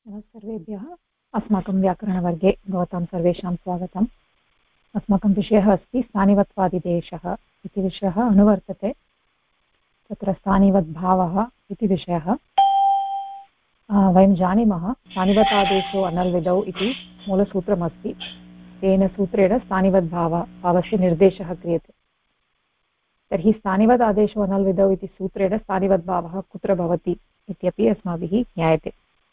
सर्वेभ्यः अस्माकं व्याकरणवर्गे भवतां सर्वेषां स्वागतम्। अस्माकं विषयः अस्ति स्थानिवत्वादिदेशः इति विषयः अनुवर्तते। तत्र स्थानिवद्भावः इति विषयः वयं जानीमः। स्थानिवतादेशो अनल्विदौ इति मूलसूत्रमस्ति। तेन सूत्रेण स्थानिवद्भावस्य निर्देशः क्रियते। तर्हि स्थानिवदादेशो अनल्विदौ इति सूत्रेण स्थानिवद्भावः कुत्र भवति इत्यपि अस्माभिः ज्ञायते।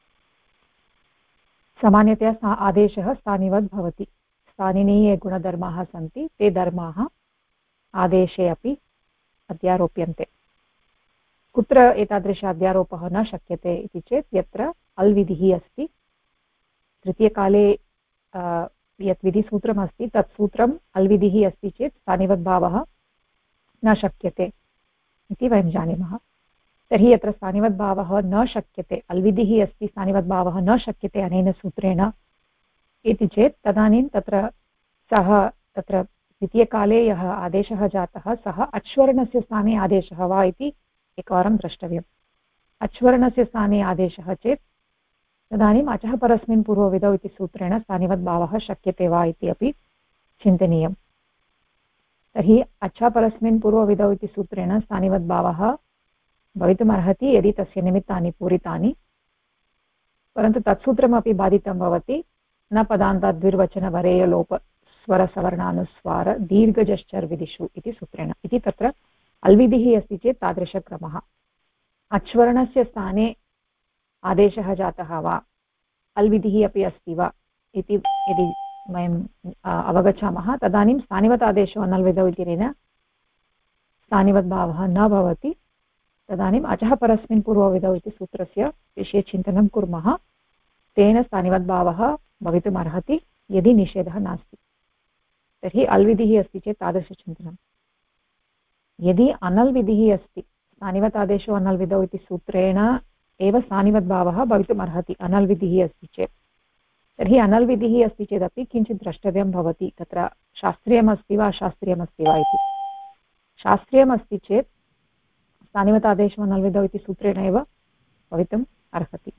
सामान्यतया आदेशः स्थानिवद् भवति। स्थानिनि ये गुणधर्माः सन्ति ते धर्माः आदेशे अपि अध्यारोप्यन्ते। कुत्र एतादृश अध्यारोपः न शक्यते इति चेत् यत्र अल्विधिः अस्ति। तृतीयकाले यत् विधिसूत्रमस्ति तत् सूत्रम् अल्विधिः अस्ति चेत् स्थानिवद्भावः न शक्यते इति वयं जानीमः। तर्हि यत्र स्थानिवद्भावः न शक्यते, अल्विधिः अस्ति, स्थानिवद्भावः न शक्यते अनेन सूत्रेण इति चेत् तदानीं तत्र द्वितीयकाले यः आदेशः जातः सः अच्वर्णस्य स्थाने आदेशः वा इति एकवारं द्रष्टव्यम्। अच्वर्णस्य स्थाने आदेशः चेत् तदानीम् अचः परस्मिन् पूर्वविधौ इति सूत्रेण स्थानिवद्भावः शक्यते वा इति अपि चिन्तनीयम्। तर्हि अचः परस्मिन् पूर्वविधौ इति सूत्रेण स्थानिवद्भावः भवितुमर्हति यदि तस्य निमित्तानि पूरितानि, परन्तु तत्सूत्रमपि बाधितं भवति। न पदान्ताद्विर्वचनवरेयलोप स्वरसवर्णानुस्वार दीर्घजश्चर्विदिषु इति सूत्रेण। इति तत्र अल्विधिः अस्ति चेत् तादृशक्रमः। अच्वर्णस्य स्थाने आदेशः जातः वा, अल्विधिः अपि अस्ति वा इति यदि वयम् अवगच्छामः तदानीं स्थानिवतादेशो अनल्विधौ इत्यनेन स्थानिवद्भावः न भवति। तदानीम् अचः परस्मिन् पूर्वविधौ इति सूत्रस्य विषये चिन्तनं कुर्मः। तेन स्थानिवद्भावः भवितुमर्हति यदि निषेधः नास्ति। तर्हि अल्विधिः अस्ति चेत् तादृशचिन्तनं। यदि अनल्विधिः अस्ति, स्थानिवतादेशो अनल्विधौ इति सूत्रेण एव स्थानिवद्भावः भवितुमर्हति अनल्विधिः अस्ति चेत्। तर्हि अनल्विधिः अस्ति चेदपि किञ्चित् द्रष्टव्यं भवति, तत्र शास्त्रीयमस्ति वा अशास्त्रीयमस्ति वा इति। शास्त्रीयमस्ति चेत् स्थानिवतादेशो अनल्विधौ इति सूत्रेण एव भवितुम् अर्हति।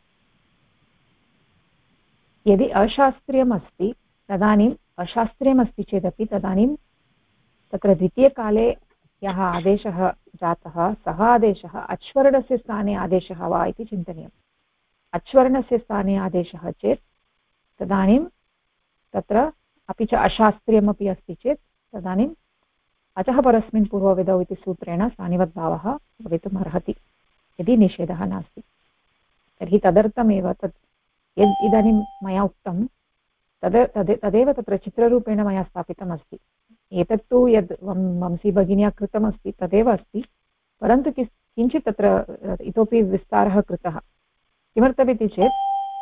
यदि अशास्त्रीयमस्ति तदानीम् अशास्त्रीयमस्ति चेदपि तदानीं तत्र द्वितीयकाले यः आदेशः जातः सः आदेशः अच्वर्णस्य स्थाने आदेशः वा इति चिन्तनीयम्। अच्वर्णस्य स्थाने आदेशः चेत् तदानीं तत्र अपि च अशास्त्रीयमपि अस्ति चेत् तदानीम् अचः परस्मिन् पूर्वविधौ इति सूत्रेण स्थानिवद्भावः भवितुम् अर्हति यदि निषेधः नास्ति। तर्हि तदर्थमेव तत् यद् इदानीं मया उक्तं तदेव तत्र चित्ररूपेण मया स्थापितम् अस्ति। एतत्तु यद् वंशी भगिन्या कृतमस्ति तदेव अस्ति, परन्तु किञ्चित् तत्र इतोपि विस्तारः कृतः। किमर्थमिति चेत्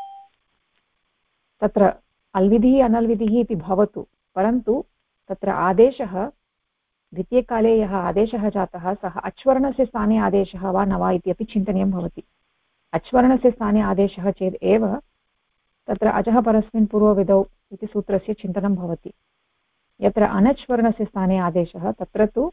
तत्र अल्विधिः अनल्विधिः इति भवतु, परन्तु तत्र आदेशः द्वितीयकाले यः आदेशः जातः सः अच्वर्णस्य स्थाने आदेशः वा न वा इत्यपि चिन्तनीयं भवति। अच्वर्णस्य स्थाने आदेशः चेत् एव तत्र अचः परस्मिन् पूर्वविधौ इति सूत्रस्य चिन्तनं भवति। यत्र अनच्वर्णस्य स्थाने आदेशः तत्र तु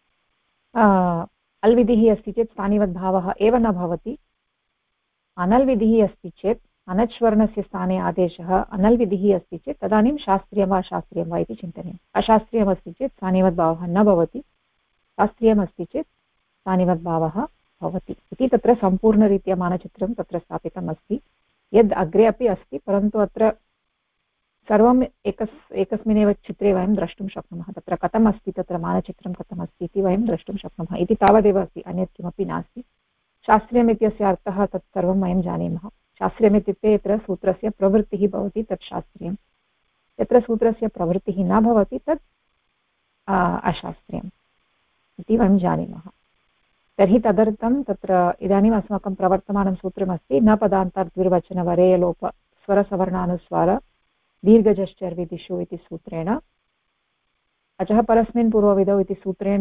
अल्विधिः अस्ति चेत् स्थानिवद्भावः एव न भवति। अनल्विधिः अस्ति चेत् अनच्वर्णस्य स्थाने आदेशः अनल्विधिः अस्ति चेत् तदानीं शास्त्रीयं वा अशास्त्रीयं वा इति चिन्तनीयम्। अशास्त्रीयमस्ति चेत् स्थानिवद्भावः न भवति, शास्त्रीयमस्ति चेत् स्थानिवद्भावः भवति इति तत्र सम्पूर्णरीत्या मानचित्रं तत्र स्थापितम् अस्ति। यद् अग्रे अपि अस्ति, परन्तु अत्र सर्वम् एकस्मिन्नेव चित्रे वयं द्रष्टुं शक्नुमः। तत्र कथमस्ति, तत्र मानचित्रं कथमस्ति इति वयं द्रष्टुं शक्नुमः। इति तावदेव अस्ति, अन्यत् किमपि नास्ति। शास्त्रीयम् इत्यस्य अर्थः तत् सर्वं वयं जानीमः। शास्त्रीयम् इत्युक्ते यत्र सूत्रस्य प्रवृत्तिः भवति तत् शास्त्रीयम्, यत्र सूत्रस्य प्रवृत्तिः न भवति तत् अशास्त्रीयम् इति वयं जानीमः। तर्हि तदर्थं तत्र इदानीम् अस्माकं प्रवर्तमानं सूत्रमस्ति न पदान्ताद्विर्वचनवरेयलोप स्वरसवर्णानुस्वार दीर्घजश्चर्विदिषु इति सूत्रेण अचः परस्मिन् पूर्वविधौ इति सूत्रेण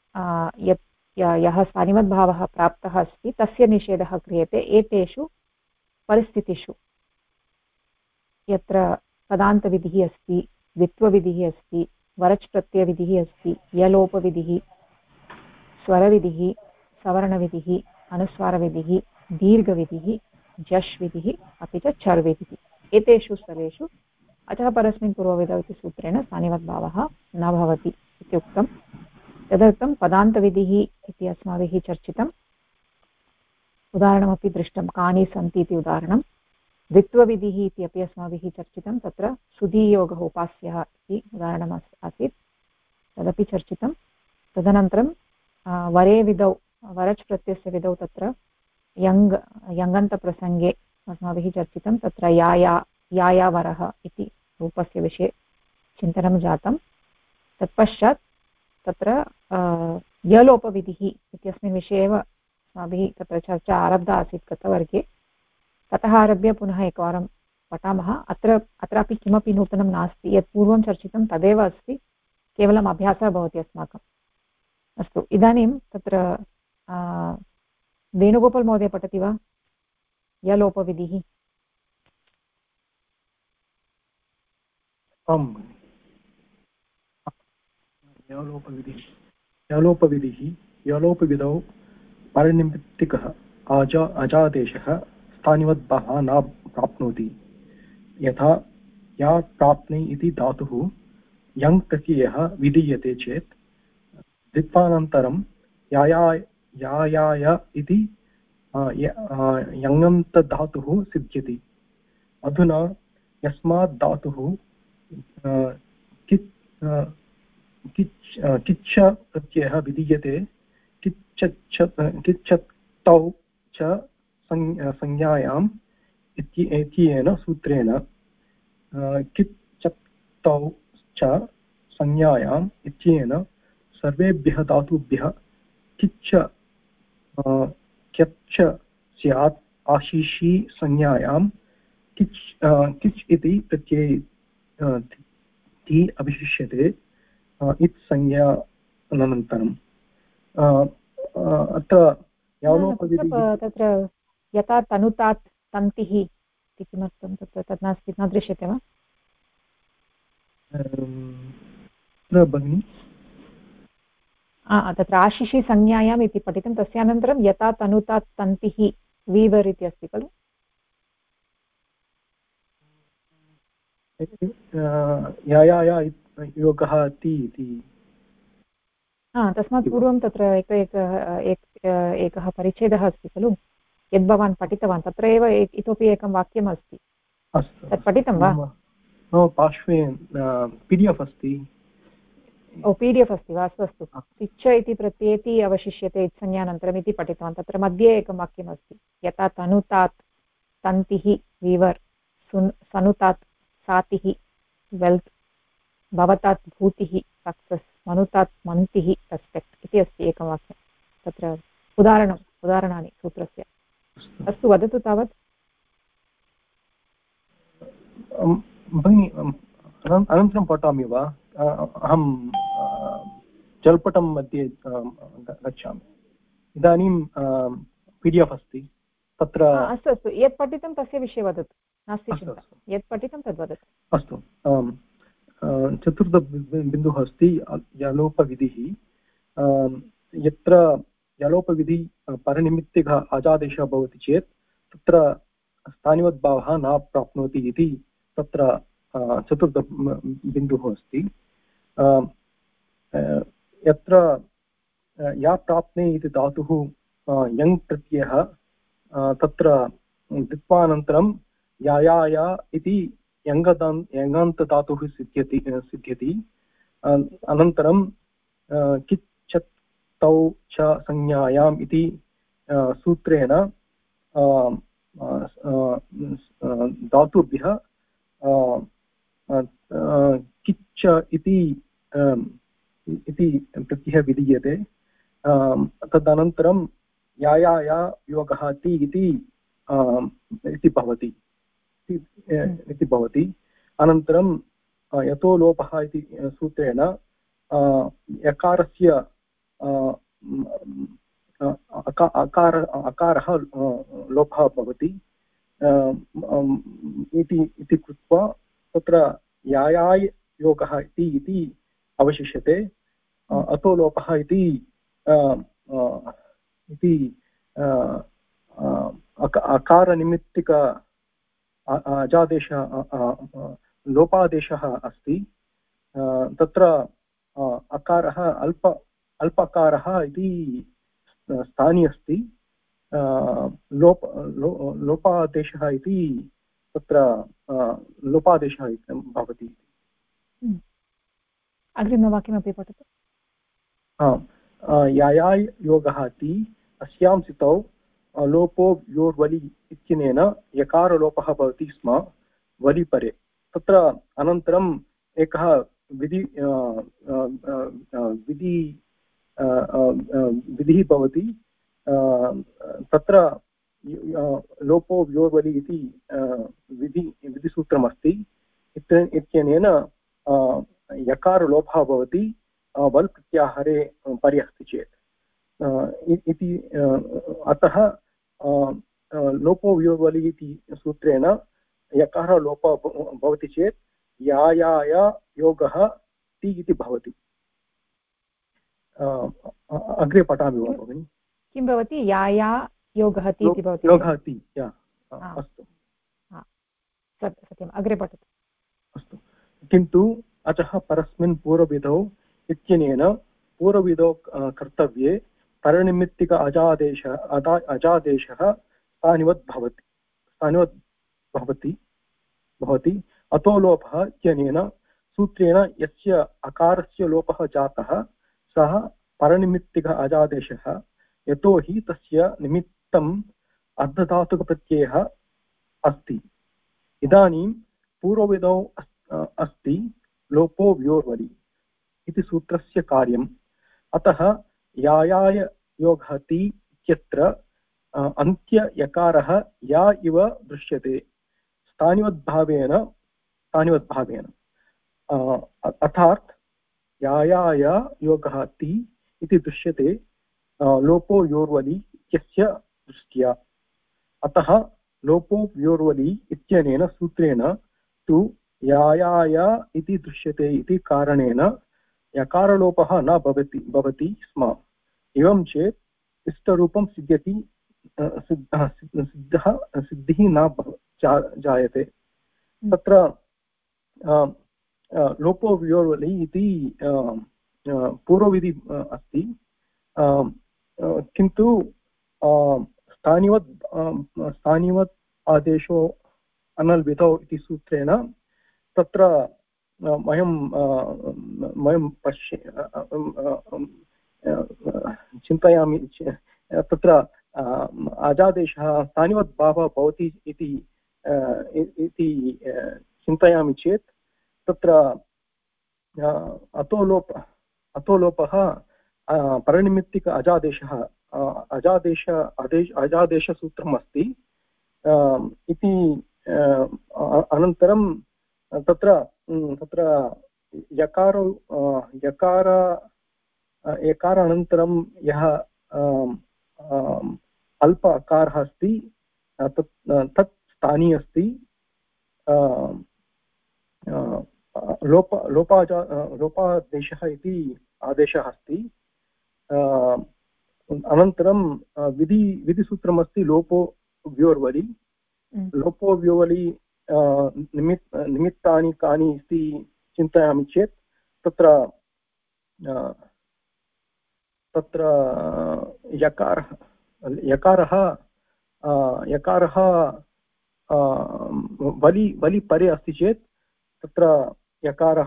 यः स्थानिवद्भावः प्राप्तः अस्ति तस्य निषेधः क्रियते एतेषु परिस्थितिषु। यत्र पदान्तविधिः अस्ति, द्वित्वविधिः अस्ति, वरच् प्रत्ययविधिः अस्ति, यलोपविधिः, स्वरविधिः, सवर्णविधिः, अनुस्वारविधिः, दीर्घविधिः जश् विधिः अपि च चर् विधिः एतेषु स्थलेषु अतः परस्मिन् पूर्वविधौ इति सूत्रेण स्थानिवद्भावः न भवति इति उक्तम् तदर्थं पदान्तविधिः इति अस्माभिः चर्चितम् उदाहरणमपि दृष्टं कानि सन्ति इति उदाहरणं द्वित्वविधिः इति अपि अस्माभिः चर्चितं तत्र सुधीयोगः उपास्यः इति उदाहरणम् आसीत् तदपि चर्चितं तदनन्तरं वरे विधौ वरच् प्रत्ययस्य विधौ तत्र यङन्तप्रसङ्गे अस्माभिः चर्चितं तत्र या वरः इति रूपस्य विषये चिन्तनं जातं तत्पश्चात् तत्र यलोपविधिः इत्यस्मिन् विषये एव अस्माभिः तत्र चर्चा आरब्धा आसीत् गतवर्गे ततः आरभ्य पुनः एकवारं पठामः अत्रापि किमपि नूतनं नास्ति यत् पूर्वं चर्चितं तदेव अस्ति केवलम् अभ्यासः भवति अस्माकम् अस्तु इदानीं तत्र वेणुगोपाल् महोदय पठति वा यलोपविधिः आम् यलोपविधौ परनिमित्तिकः अजादेशः स्थानिवद्भावः न प्राप्नोति यथा या प्राप्ने इति धातुः यङ् प्रत्ययः विधीयते चेत् द्वित्वानन्तरं यायाय इति यङन्तधातुः सिद्ध्यति अधुना यस्मात् धातुः किच्छ प्रत्ययः विधीयते किच्छत्तौ च संज्ञायाम् इत्येन सूत्रेण किच्छत्तौ च संज्ञायाम् इत्येन सर्वेभ्यः धातुभ्यः किच्छ क्यच्छ स्यात् आशिषि संज्ञायां किच् इति प्रत्यये ति अभिशिष्यते इत् संज्ञा अनन्तरम् अत्र तत्र यथा तनुतात् तन्तिः इति किमर्थं तत्र तत् नास्ति न दृश्यते वा भगिनि तत्र आशिषि संज्ञायाम् इति पठितं तस्य अनन्तरं यथा तनुतात् तन्तिः वीवर् इति अस्ति खलु योगः इति तस्मात् पूर्वं तत्र एकः परिच्छेदः अस्ति खलु यद् भवान् पठितवान् तत्र एव इतोपि एकं वाक्यम् अस्ति तत् पठितं वा पार्श्वे PDF अस्ति PDF अस्ति वा अस्तु अस्तु तिच्छ इति प्रत्ययति अवशिष्यते इत्संज्ञानन्तरम् इति पठितवान् तत्र मध्ये एकं वाक्यम् अस्ति यथा तनुतात् तन्तिः वीवर् सनुतात् सातिः वेल्त् भवतात् भूतिः सक्सेस् मनुतात् मन्तिः रेस्पेक्ट् इति अस्ति एकं वाक्यं तत्र उदाहरणानि सूत्रस्य अस्तु वदतु तावत् भगिनि अनन्तरं पठामि वा अहं जल्पटं मध्ये गच्छामि इदानीं PDF अस्ति तत्र अस्तु अस्तु यत् पठितं तस्य विषये वदतु नास्ति चिन्ता यत् पठितं तद् वदतु अस्तु चतुर्थबिन्दुः अस्ति यलोपविधिः यत्र यलोपविधि परनिमित्तिकः अजादेशः भवति चेत् तत्र स्थानिवद्भावः न प्राप्नोति इति तत्र चतुर्थबिन्दुः अस्ति यत्र या प्राप्ने इति धातुः यङ् प्रत्ययः तत्र द्वित्वानन्तरं यायाय इति यङन्तधातुः सिद्ध्यति अनन्तरं किच्छत्तौ च संज्ञायाम् इति सूत्रेण धातुभ्यः किच्छ इति प्रत्ययः विधीयते तदनन्तरं यायाय योगः ति इति भवति अनन्तरं यतो लोपः इति सूत्रेण यकारस्य अकारः लोपः भवति इति कृत्वा तत्र यायाय योगः इति अवशिष्यते अतो लोपः इति अकारनिमित्तिक अजादेशः लोपादेशः अस्ति। तत्र अकारः अल्पकारः इति स्थाने अस्ति। लोपादेशः इति तत्र लोपादेशः भवति। अग्रिमवाक्यमपि पठतु। यायाय योगः ति अस्यां स्थितौ लोपो योर्वलि इत्यनेन यकारलोपः भवति स्म वलिपरे। तत्र अनन्तरम् एकः विधिः भवति। तत्र लोपो योर्वलि इति विधिसूत्रमस्ति। इत्यनेन यकारलोपः भवति वल् प्रत्याहारे परे अस्ति चेत् इति। अतः लोपो वियोर्वलि इति सूत्रेण यकारलोपः भवति चेत् यायाय योगः ति इति भवति। अग्रे पठामि वा भगिनि? किं भवति? याया योगः ति इति भवति। योगः ति, अस्तु सत्यम्। अग्रे पठतु। अस्तु। किन्तु अचः परस्मिन् पूर्वविधौ इत्यनेन पूर्वविधौ कर्तव्ये परनिमित्तिक अजादेशः स्थानिवत् भवति। अतो लोपः इत्यनेन सूत्रेण यस्य अकारस्य लोपः जातः सः परनिमित्तिक अजादेशः, यतो हि तस्य निमित्तम् अर्धधातुकप्रत्ययः अस्ति। इदानीं पूर्वविधौ अस्ति लोपो व्योर्वलि इति सूत्रस्य कार्यम्। अतः यायाय योगः ति इत्यत्र अन्त्ययकारः या इव दृश्यते स्थानिवद्भावेन। अर्थात् यायाय योगः ति इति दृश्यते लोपो योर्वलि इत्यस्य दृष्ट्या। अतः लोपो व्योर्वलि इत्यनेन सूत्रेण तु यायाय इति दृश्यते इति कारणेन यकारलोपः न भवति स्म। एवं चेत् इष्टरूपं सिद्धिः न जायते। तत्र लोपो व्योर्वलि इति पूर्वविधि अस्ति। किन्तु स्थानिवत् आदेशो अनल्विधौ इति सूत्रेण तत्र वयं चिन्तयामि। तत्र अजादेशः स्थानिवत् भावः भवति इति चिन्तयामि चेत् तत्र अतोलोपः परनिमित्तिक अजादेशसूत्रम् अस्ति इति। अनन्तरं तत्र यकारानन्तरं यः अल्प अकारः अस्ति तत् स्थानी अस्ति। लोपादेशः इति आदेशः अस्ति। अनन्तरं विधिसूत्रमस्ति लोपो व्योर्वलि। लोपो व्योर्वलि निमित्तानि कानि इति चिन्तयामि चेत् तत्र यकारः वलि परे अस्ति चेत् तत्र यकारः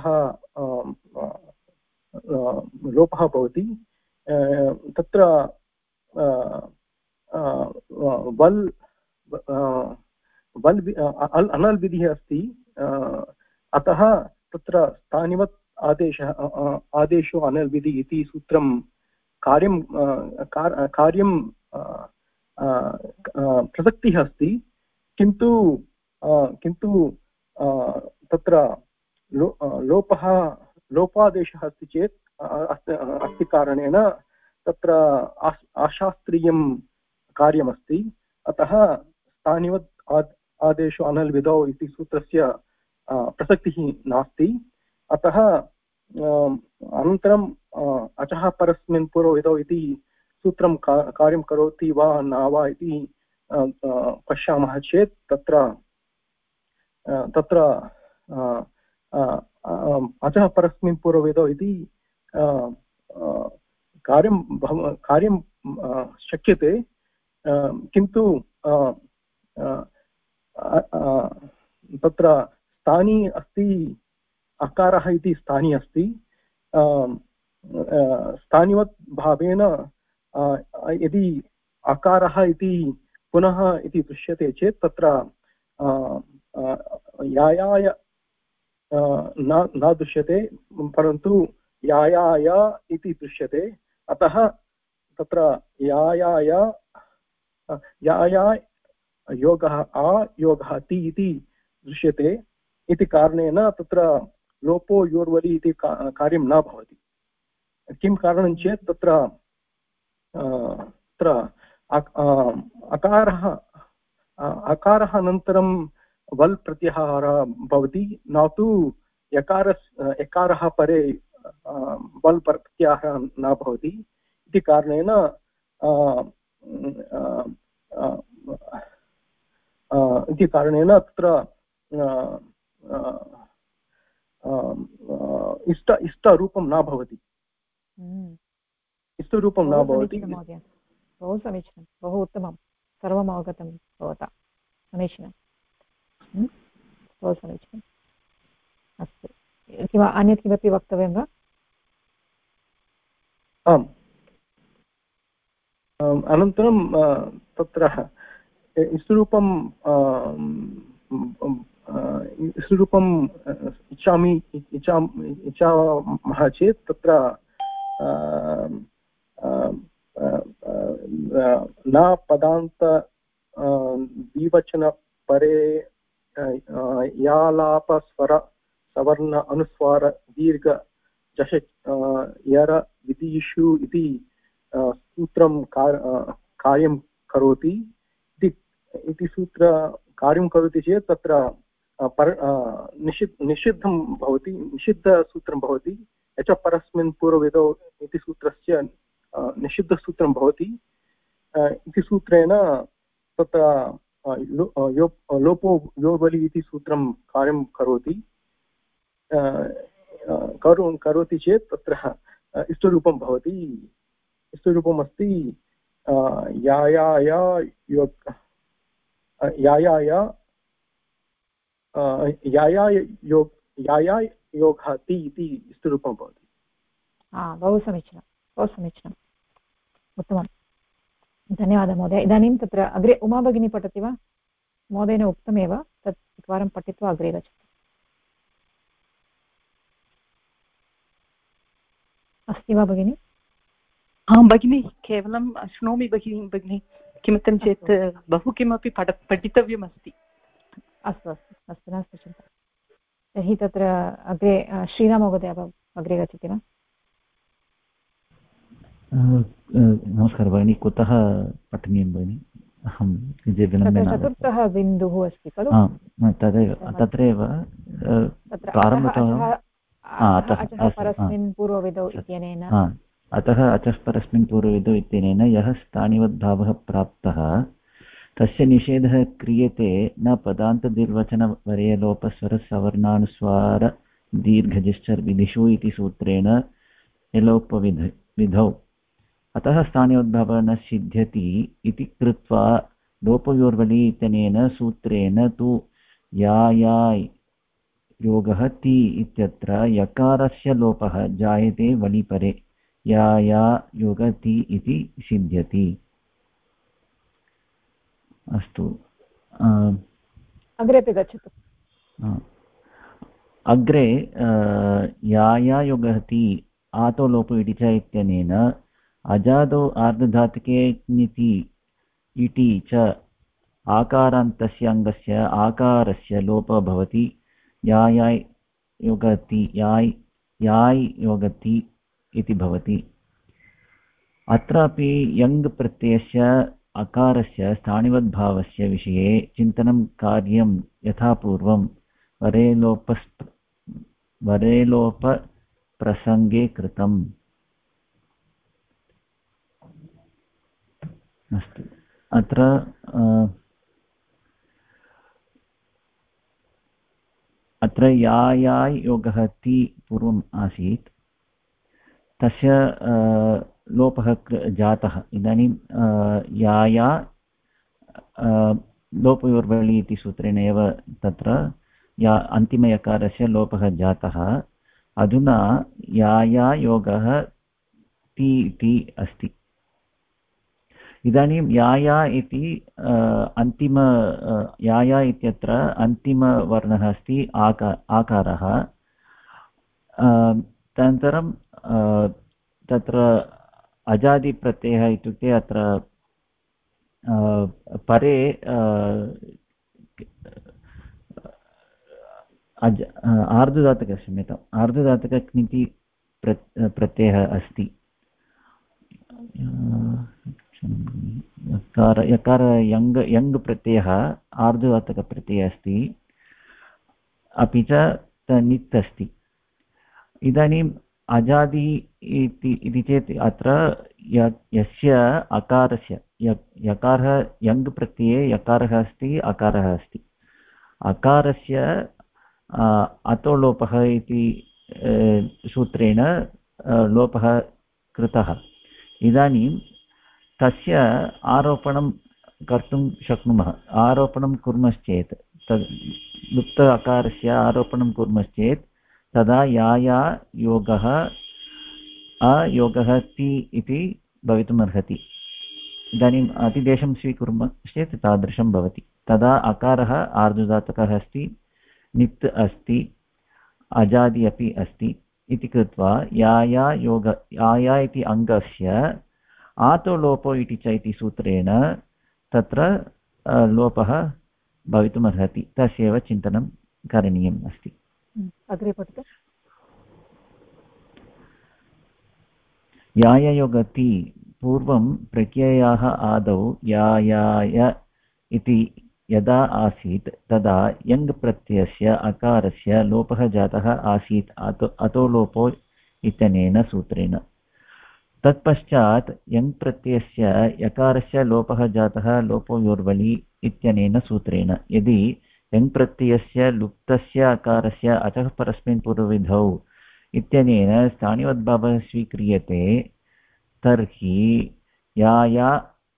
लोपः भवति। तत्र अनल् विधिः अस्ति। अतः तत्र स्थानिवत् आदेशो अनल् विधि इति सूत्रं कार्यं प्रसक्तिः अस्ति। किन्तु तत्र लोपादेशः अस्ति चेत् अस्ति कारणेन तत्र अशास्त्रीयं कार्यमस्ति। अतः स्थानिवत् आदेशो अनल् विधौ इति सूत्रस्य प्रसक्तिः नास्ति। अतः अनन्तरम् अचः परस्मिन् पूर्वविधौ इति सूत्रं कार्यं करोति वा न वा इति पश्यामः चेत् तत्र तत्र अचः परस्मिन् पूर्ववेदौ इति कार्यं शक्यते, किन्तु तत्र स्थानी अस्ति, अकारः इति स्थानी अस्ति, स्थानिवत् भावेन यदि अकारः इति पुनः इति दृश्यते चेत् तत्र यायाय न दृश्यते, परन्तु यायाय इति दृश्यते। अतः तत्र यायाय यायाय योगः आ योगः ति इति दृश्यते इति कारणेन तत्र लोपो योर्वलि इति कार्यं न भवति। किं कारणं चेत् तत्र अकारः अनन्तरं वल् प्रत्याहारः भवति, न तु यकारः परे वल् प्रत्याहारः न भवति। इति कारणेन तत्र इष्टरूपं न भवति, इष्टरूपं न भवति। बहु समीचीनं, बहु उत्तमं, सर्वम् अवगतं भवता, समीचीनं, बहु समीचीनम्। अस्तु, अन्यत् किमपि वक्तव्यं वा? आम्, अनन्तरं तत्र इष्टरूपं इच्छामः चेत् तत्र न पदान्त द्विवचनपरे यालापस्वर सवर्ण अनुस्वार दीर्घ जश यर विधिषु इति सूत्रं कार्यं करोति इति सूत्र कार्यं करोति चेत् तत्र निषिद्धं भवति, निषिद्धसूत्रं भवति। यच परस्मिन् पूर्ववेदौ इति सूत्रस्य निषिद्धसूत्रं भवति। इति सूत्रेण तत्र लोपो योर्वलि इति सूत्रं कार्यं करोति चेत् तत्र इष्टरूपं भवति। इष्टरूपम् अस्ति यायाय योगः ति इति इष्टरूपं भवति। बहु समीचीनं, बहु समीचीनम्, उत्तमं, धन्यवादः महोदय। इदानीं तत्र अग्रे उमा भगिनी पठति वा? महोदयेन उक्तमेव, तत् एकवारं पठित्वा अग्रे गच्छतु। अस्ति वा भगिनि? आं भगिनि, केवलं शृणोमि भगिनि, किमर्थं चेत् बहु किमपि पठितव्यमस्ति। अस्तु अस्तु अस्तु, नास्ति चिन्ता। तर्हि तत्र अग्रे श्रीराममहोदय अग्रे गच्छति वा? नमस्कारः भगिनि, कुतः पठनीयं भगिनि? अहं विलम्बेन। चतुर्थः बिन्दुः अस्ति खलु? तदेव, तत्रैव प्रारम्भतः परस्मिन् पूर्वविधौ इत्यनेन, अतः अचः परस्मिन् पूर्वविधौ इत्यनेन यः स्थानिवद्भावः प्राप्तः तस्य निषेधः क्रियते न पदान्तदीर्घवचनवरेलोपस्वरसवर्णानुस्वार दीर्घजिश्चर् विधिषु इति सूत्रेण यलोपविधौ। अतः स्थानिवद्भावः न सिद्ध्यति इति कृत्वा लोपयोर्वलि इत्यनेन सूत्रेण तु यायाय योगः ति इत्यत्र यकारस्य लोपः जायते वलिपरे याया योगः ति इति सिद्ध्यति। अस्तु, अग्रे गच्छतु। अग्रे याया योगः ति आतो लोपो इति च इत्यनेन अजादौ आर्धधातुके ङिति इति च आकारान्तस्य अङ्गस्य आकारस्य लोपः भवति। याय योगति याय योगति इति भवति। अत्रापि यङ् प्रत्ययस्य अकारस्य स्थानिवद्भावस्य विषये चिन्तनं कार्यं यथा पूर्वं वरेलोपप्रसङ्गे कृतम्। अस्तु, अत्र या योगः ति पूर्वम् आसीत् तस्य लोपः जातः। इदानीं या लोपयोर्वळि इति सूत्रेण एव तत्र या अन्तिमयकारस्य लोपः जातः। अधुना या योगः ति इति अस्ति। इदानीं या इति अन्तिम या इत्यत्र अन्तिमवर्णः अस्ति आकारः। तदनन्तरं तत्र अजादिप्रत्ययः इत्युक्ते अत्र परे क्षम्यताम् आर्धधातुकक्निति प्रत्ययः अस्ति। यकार यङ् प्रत्ययः आर्धधातुकप्रत्ययः अस्ति, अपि च नित् अस्ति। इदानीम् अजादि इति चेत् अत्र यस्य अकारस्य यकारः यङ् प्रत्यये यकारः अस्ति अकारः अस्ति। अकारस्य अतोलोपः इति सूत्रेण लोपः कृतः। इदानीं तस्य आरोपणं कर्तुं शक्नुमः। आरोपणं कुर्मश्चेत् तद् लुप्त अकारस्य आरोपणं कुर्मश्चेत् तदा या योगः अयोगः ति इति भवितुमर्हति। इदानीम् अतिदेशं स्वीकुर्मश्चेत् तादृशं भवति। तदा अकारः आर्धधातुकः अस्ति, नित् अस्ति, अजादि अपि अस्ति इति कृत्वा या इति अङ्गस्य आतो लोपो इति च इति सूत्रेण तत्र लोपः भवितुमर्हति। तस्यैव चिन्तनं करणीयम् अस्ति। अग्रे पठतु। याययोगति पूर्वं प्रत्ययाः आदौ याय इति यदा आसीत् तदा यङ् प्रत्ययस्य अकारस्य लोपः जातः आसीत् अतो लोपो इत्यनेन सूत्रेण। तत्पश्चात् यङ् प्रत्ययस्य यकारस्य लोपः जातः लोपो योर्वलि इत्यनेन सूत्रेण। यदि यङ् प्रत्ययस्य लुप्तस्य अकारस्य अचः परस्मिन् पूर्वविधौ इत्यनेन स्थानिवद्भावः स्वीक्रियते तर्हि या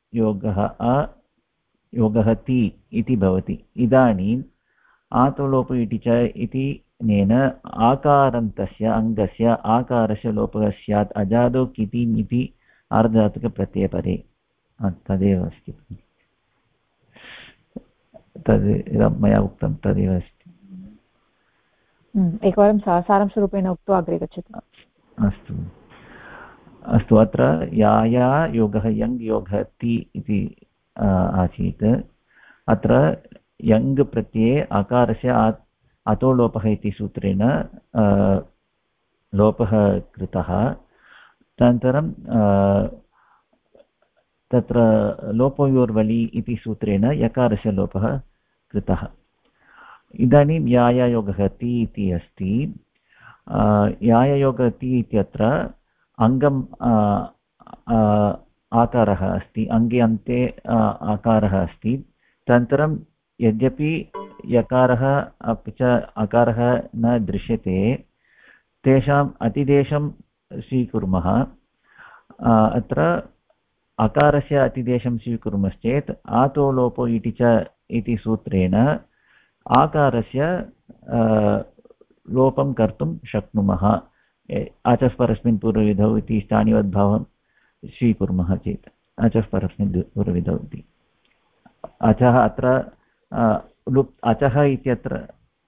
योगः ति इति भवति। इदानीम् आतोलोप इति च इति नेन आकारान्तस्य अङ्गस्य आकारस्य लोपः स्यात् अजादौ किति इति आर्धधातुकप्रत्ययपरे। तदेव अस्ति। तद् मया उक्तं तदेव अस्ति। एकवारं सारांशरूपेण उक्त्वा अग्रे गच्छतु। अस्तु अत्र या योगः यङ् योगः ति इति आसीत्। अत्र यङ् प्रत्यये अकारस्य अतो लोपः इति सूत्रेण लोपः कृतः। तदनन्तरं तत्र लोपयोर्वलि इति सूत्रेण यकारस्य लोपः कृतः। इदानीं यायोगः ति इति अस्ति। यायोगः ति इत्यत्र अङ्गम् आकारः अस्ति, अङ्गे अन्ते आकारः अस्ति। तदनन्तरं यद्यपि यकारः अपि च अकारः न दृश्यते तेषाम् अतिदेशं स्वीकुर्मः। अत्र अकारस्य अतिदेशं स्वीकुर्मश्चेत् आतो लोपो इति च इति सूत्रेण आकारस्य लोपं कर्तुं शक्नुमः। अचः परस्मिन् पूर्वविधौ इति स्थानिवद्भावं स्वीकुर्मः चेत् अचः परस्मिन् पूर्वविधौ इति। अचः अत्र अचः इत्यत्र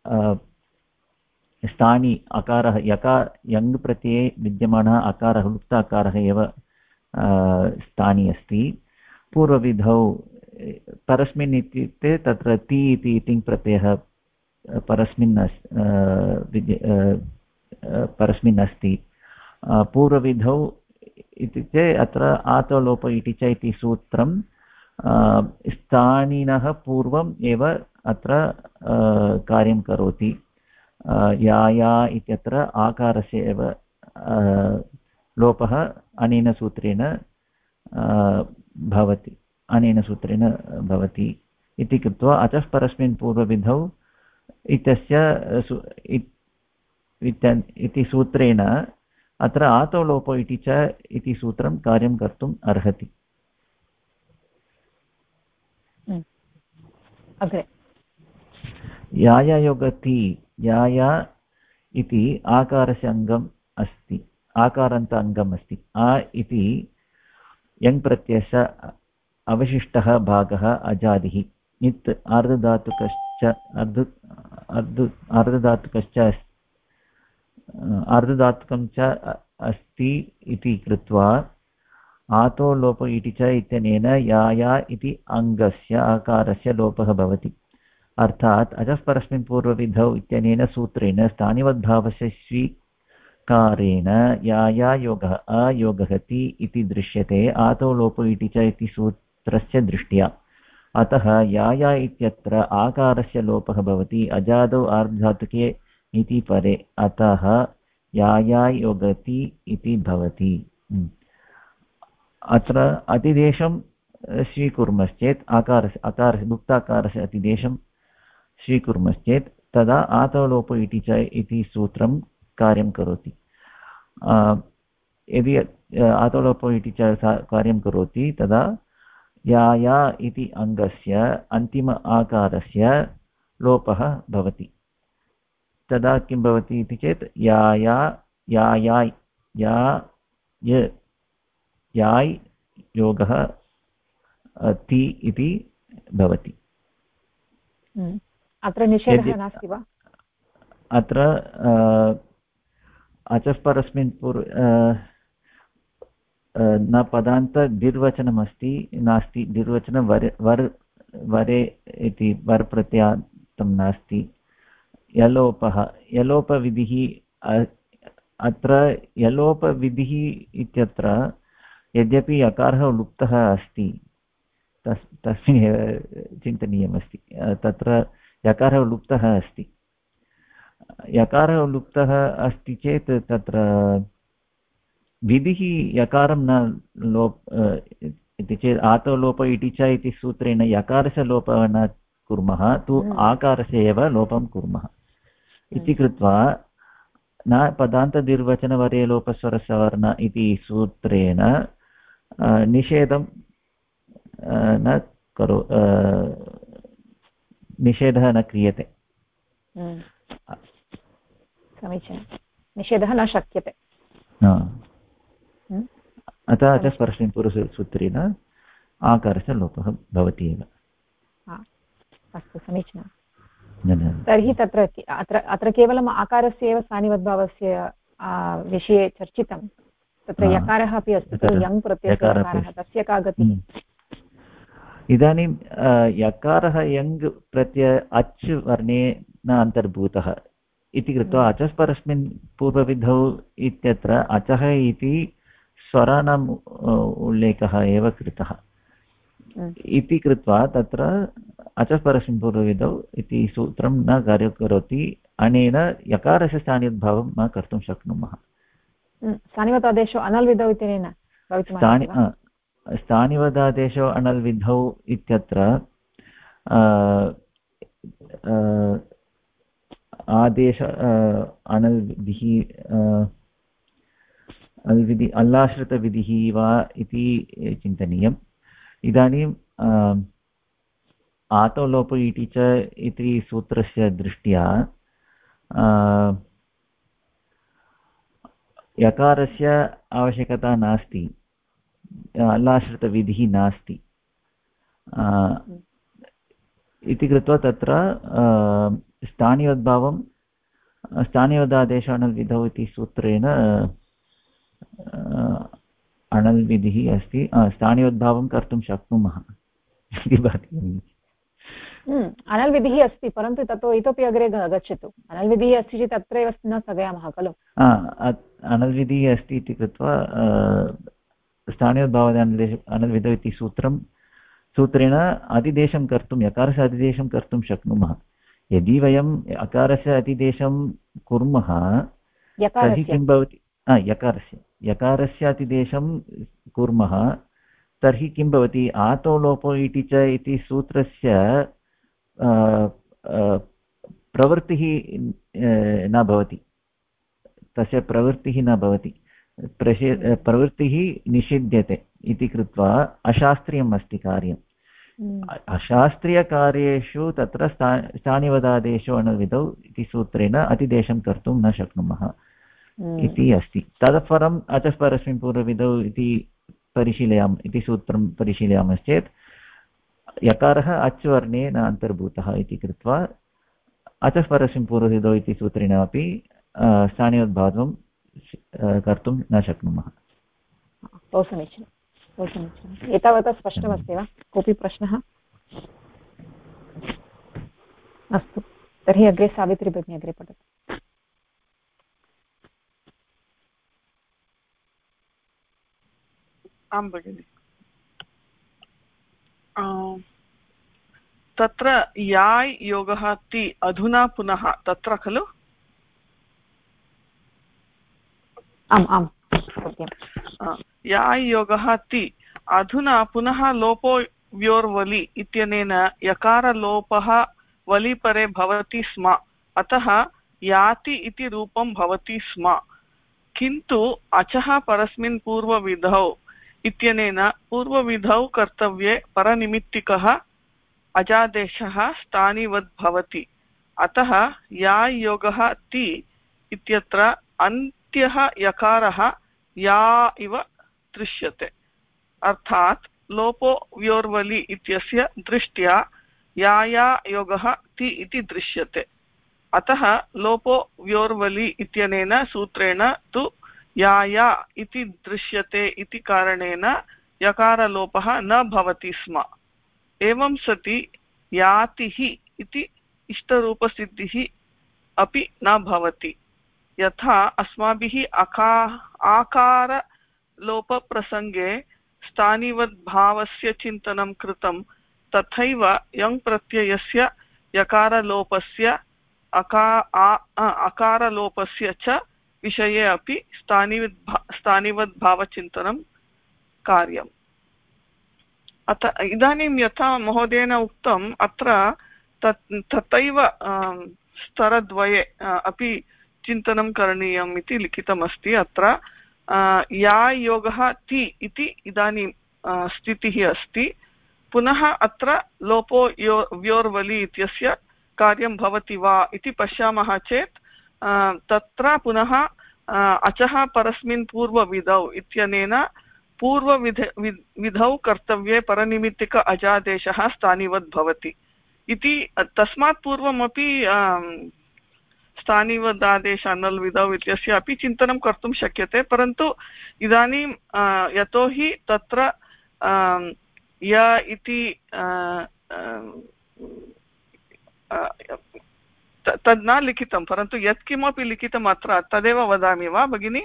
स्थानि अकारः यङ् प्रत्यये विद्यमानः अकारः लुप्त अकारः एव स्थानि अस्ति। पूर्वविधौ परस्मिन् इत्युक्ते तत्र ति इति तिङ् प्रत्ययः परस्मिन् अस्ति। पूर्वविधौ इत्युक्ते अत्र आतोलोप इति च इति सूत्रं स्थानिनः पूर्वम् एव अत्र कार्यं करोति। या इत्यत्र आकारस्य एव लोपः अनेन सूत्रेण भवति। अनेन सूत्रेण भवति इति कृत्वा अचः परस्मिन् पूर्वविधौ इति सूत्रेण अत्र आतो लोपो इति च इति सूत्रं कार्यं कर्तुम् अर्हति। यायायोगति याया इति आकारस्य अङ्गम् अस्ति, आकारान्त अङ्गम् अस्ति। आ इति यङ् प्रत्ययस्य अवशिष्टः भागः अजादिः। नित् अर्धधातुकं च अस्ति इति कृत्वा आतो लोप इति च इत्यनेन याया इति अङ्गस्य आकारस्य लोपः भवति। अर्थात् अजः परस्मिन् पूर्वविधौ इत्यनेन सूत्रेण स्थानिवद्भावस्य स्वीकारेण याया योगः अयोगहति इति दृश्यते आतो लोप इति च इति सूत्रस्य दृष्ट्या। अतः याया इत्यत्र आकारस्य लोपः भवति अजादौ आर्धधातुके इति परे, अतः याया योगति इति भवति। अत्र अतिदेशं स्वीकुर्मश्चेत् आकारस्य लुप्ताकारस्य अतिदेशं स्वीकुर्मश्चेत् तदा आतो लोपो इति च इति सूत्रं कार्यं करोति। यदि आतो लोपो इति च कार्यं करोति तदा याया इति अङ्गस्य अन्तिम आकारस्य लोपः भवति। तदा किं भवति इति चेत् याय् योगः ति इति भवति। अत्र निषेधः नास्ति वा? अत्र अचः परस्मिन् न पदान्त निर्वचनमस्ति नास्ति, निर्वचनं वरे इति वर् प्रत्यान्तं नास्ति। यलोपविधिः अत्र यलोपविधिः इत्यत्र यद्यपि यकारः लुप्तः अस्ति तस्मिन् एव चिन्तनीयमस्ति। तत्र यकारः लुप्तः अस्ति, यकारः लुप्तः अस्ति चेत् तत्र विधिः यकारं न इति चेत् आतो लोप इति च इति सूत्रेण यकारस्य लोपः न कुर्मः तु आकारस्य एव लोपं कुर्मः इति कृत्वा न पदान्तनिर्वचनवरे लोपस्वरसवर्ण इति सूत्रेण निषेधं न निषेधः न क्रियते। समीचीनं, निषेधः न शक्यते। अतः च परस्मिन् पूर्वसूत्रेण आकारस्य लोपः भवति एव। अस्तु, समीचीनं। तर्हि तत्र अत्र केवलम् आकारस्य एव स्थानिवद्भावस्य विषये चर्चितं। तत्र यकारः अपि अस्ति खलु, यङ् प्रत्ययस्य यकारः, तस्य का गतिः? इदानीं यकारः यङ् प्रत्यय अच् वर्णे न अन्तर्भूतः इति कृत्वा अचः परस्मिन् पूर्वविधौ इत्यत्र अचः इति स्वराणाम् उल्लेखः एव कृतः इति कृत्वा तत्र अचः परस्मिन् पूर्वविधौ इति सूत्रं न कार्यं करोति। अनेन यकारस्य स्थानिवद्भावं न कर्तुं शक्नुमः। स्थानिवदादेशो अनल्विधौ इत्यनेन स्थानिवदादेशो अनल्विधौ इत्यत्र आदेश अनल्विधिः अल्लाश्रितविधिः वा इति चिन्तनीयम्। इदानीं आतो लोप इति च इति सूत्रस्य दृष्ट्या यकारस्य आवश्यकता नास्ति, अल्लाश्रितविधिः नास्ति इति कृत्वा तत्र स्थानिवद्भावं स्थानिवदादेश अनल्विधौ इति सूत्रेण अनल्विधिः अस्ति, स्थानिवद्भावं कर्तुं शक्नुमः इति भाति। अनल्विधिः अस्ति, परन्तु ततो इतोपि अग्रे गच्छतु। अनल्विधिः अस्ति चेत् अत्रैव न स्थगयामः खलु। अनल्विधिः अस्ति इति कृत्वा स्थानिवद्भावादेश अनल्विधौ इति सूत्रेण अतिदेशं कर्तुं, यकारस्य अतिदेशं कर्तुं शक्नुमः। यदि वयम् अकारस्य अतिदेशं कुर्मः तर्हि किं भवति? यकारस्य अतिदेशं कुर्मः तर्हि किं भवति आतो लोपो इति च इति सूत्रस्य प्रवृत्तिः न भवति, तस्य प्रवृत्तिः न भवति, प्रवृत्तिः निषिध्यते इति कृत्वा अशास्त्रीयम् अस्ति कार्यम्। अशास्त्रीयकार्येषु तत्र स्थानिवदादेशो अणुविधौ इति सूत्रेण अतिदेशं कर्तुं न शक्नुमः इति अस्ति। ततः परम् अचः परस्मिन् पूर्वविधौ इति परिशीलयामः, इति सूत्रं परिशीलयामश्चेत् यकारः अच् वर्णे न अन्तर्भूतः इति कृत्वा अचः परस्मिन् पूर्वविधौ इति सूत्रेण अपि स्थानिवद्भावं कर्तुं न शक्नुमः। बहु समीचीनं, बहु समीचीनम्। एतावता स्पष्टमस्ति वा? कोऽपि प्रश्नः? अस्तु, तर्हि अग्रे सावित्री भगिनी अग्रे पठतु। आं भगिनि, तत्र याय् योगः ति अधुना पुनः तत्र खलु? आम् आम् सत्यं। याय् योगः ति अधुना पुनः लोपो व्योर्वलि इत्यनेन यकारलोपः वलिपरे भवति स्म, अतः याति इति रूपं भवति स्म। किन्तु अचः परस्मिन् पूर्वविधौ इत्यनेन पूर्वविधौ कर्तव्ये परनिमित्तिकः अजादेशः स्थानिवद् भवति। अतः याय् योगः ति इत्यत्र अन्त्यः यकारः या इव दृश्यते, अर्थात् लोपो व्योर्वलि इत्यस्य दृष्ट्या याया योगः ति इति दृश्यते। अतः लोपो व्योर्वलि इत्यनेन सूत्रेण तु याया इति दृश्यते इति कारणेन यकारलोपः न भवति स्म। एवं सति यातिः इति इष्टरूपसिद्धिः अपि न भवति। यथा अस्माभिः आकारलोपप्रसङ्गे स्थानिवद्भावस्य चिन्तनं कृतं, तथैव यङ् प्रत्ययस्य यकारलोपस्य अकारलोपस्य च विषये अपि स्थानिवद्भावचिन्तनं कार्यम्। इदानीं यथा महोदयेन उक्तम्, अत्र तथैव स्तरद्वये अपि चिन्तनं करणीयम् इति लिखितमस्ति। अत्र याय् योगः ति इति इदानीं स्थितिः अस्ति। पुनः अत्र लोपो व्योर्वलि इत्यस्य कार्यं भवति वा इति पश्यामः चेत् तत्र पुनः अचः परस्मिन् पूर्वविधौ इत्यनेन पूर्वविधौ कर्तव्ये परनिमित्तिक अजादेशः स्थानिवद् भवति इति। तस्मात् पूर्वमपि स्थानिवदादेश अनल् विधौ इत्यस्य अपि चिन्तनं कर्तुं शक्यते, परन्तु इदानीं यतोहि तत्र य इति तद् न लिखितं, परन्तु यत्किमपि लिखितम् अत्र तदेव वदामि वा भगिनि?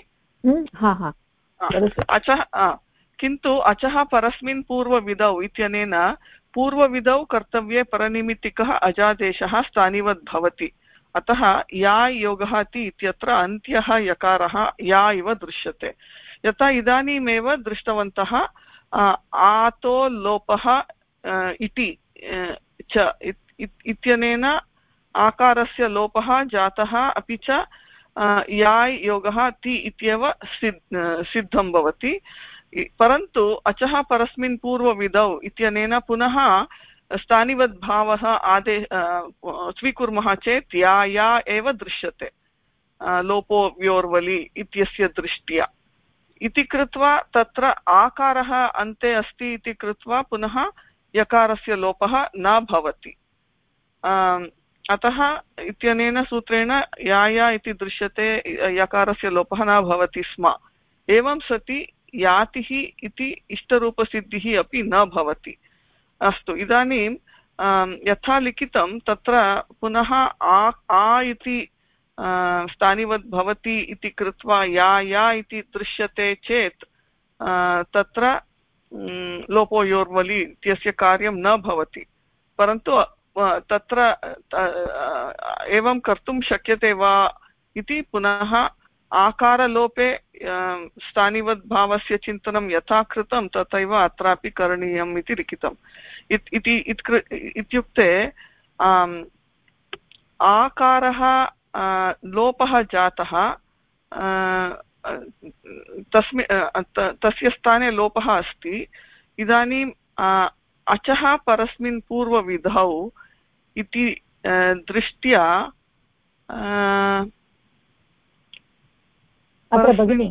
अचः किन्तु अचः परस्मिन् पूर्वविधौ इत्यनेन पूर्वविधौ कर्तव्ये परनिमित्तिकः अजादेशः स्थानिवद् भवति। अतः याय् योगः ति इत्यत्र अन्त्यः यकारः या इव दृश्यते। यथा इदानीमेव दृष्टवन्तः आतो लोपः इति च इत्यनेन आकारस्य लोपः जातः, अपि च याय् योगः ति इत्येव सिद्धं भवति। परन्तु अचः परस्मिन् पूर्वविधौ इत्यनेन पुनः स्थानिवद्भावः स्वीकुर्मः चेत् या एव दृश्यते लोपो व्योर्वलि इत्यस्य दृष्ट्या इति कृत्वा तत्र आकारः अन्ते अस्ति इति कृत्वा पुनः यकारस्य लोपः न भवति। अतः इत्यनेन सूत्रेण या इति दृश्यते, यकारस्य लोपः न भवति स्म। एवं सति यातिः इति इष्टरूपसिद्धिः अपि न भवति। अस्तु, इदानीं यथा लिखितं तत्र पुनः आ इति स्थानिवद् भवति इति कृत्वा या इति दृश्यते चेत् तत्र लोपो योर्वलि इत्यस्य कार्यं न भवति। परन्तु तत्र एवं कर्तुं शक्यते वा इति पुनः आकारलोपे स्थानिवद्भावस्य चिन्तनं यथा कृतं तथैव अत्रापि करणीयम् इति लिखितम् इत्युक्ते आकारः लोपः जातः तस्य स्थाने लोपः अस्ति इदानीम् अचः परस्मिन् पूर्वविधौ इति दृष्ट्या अत्र भगिनि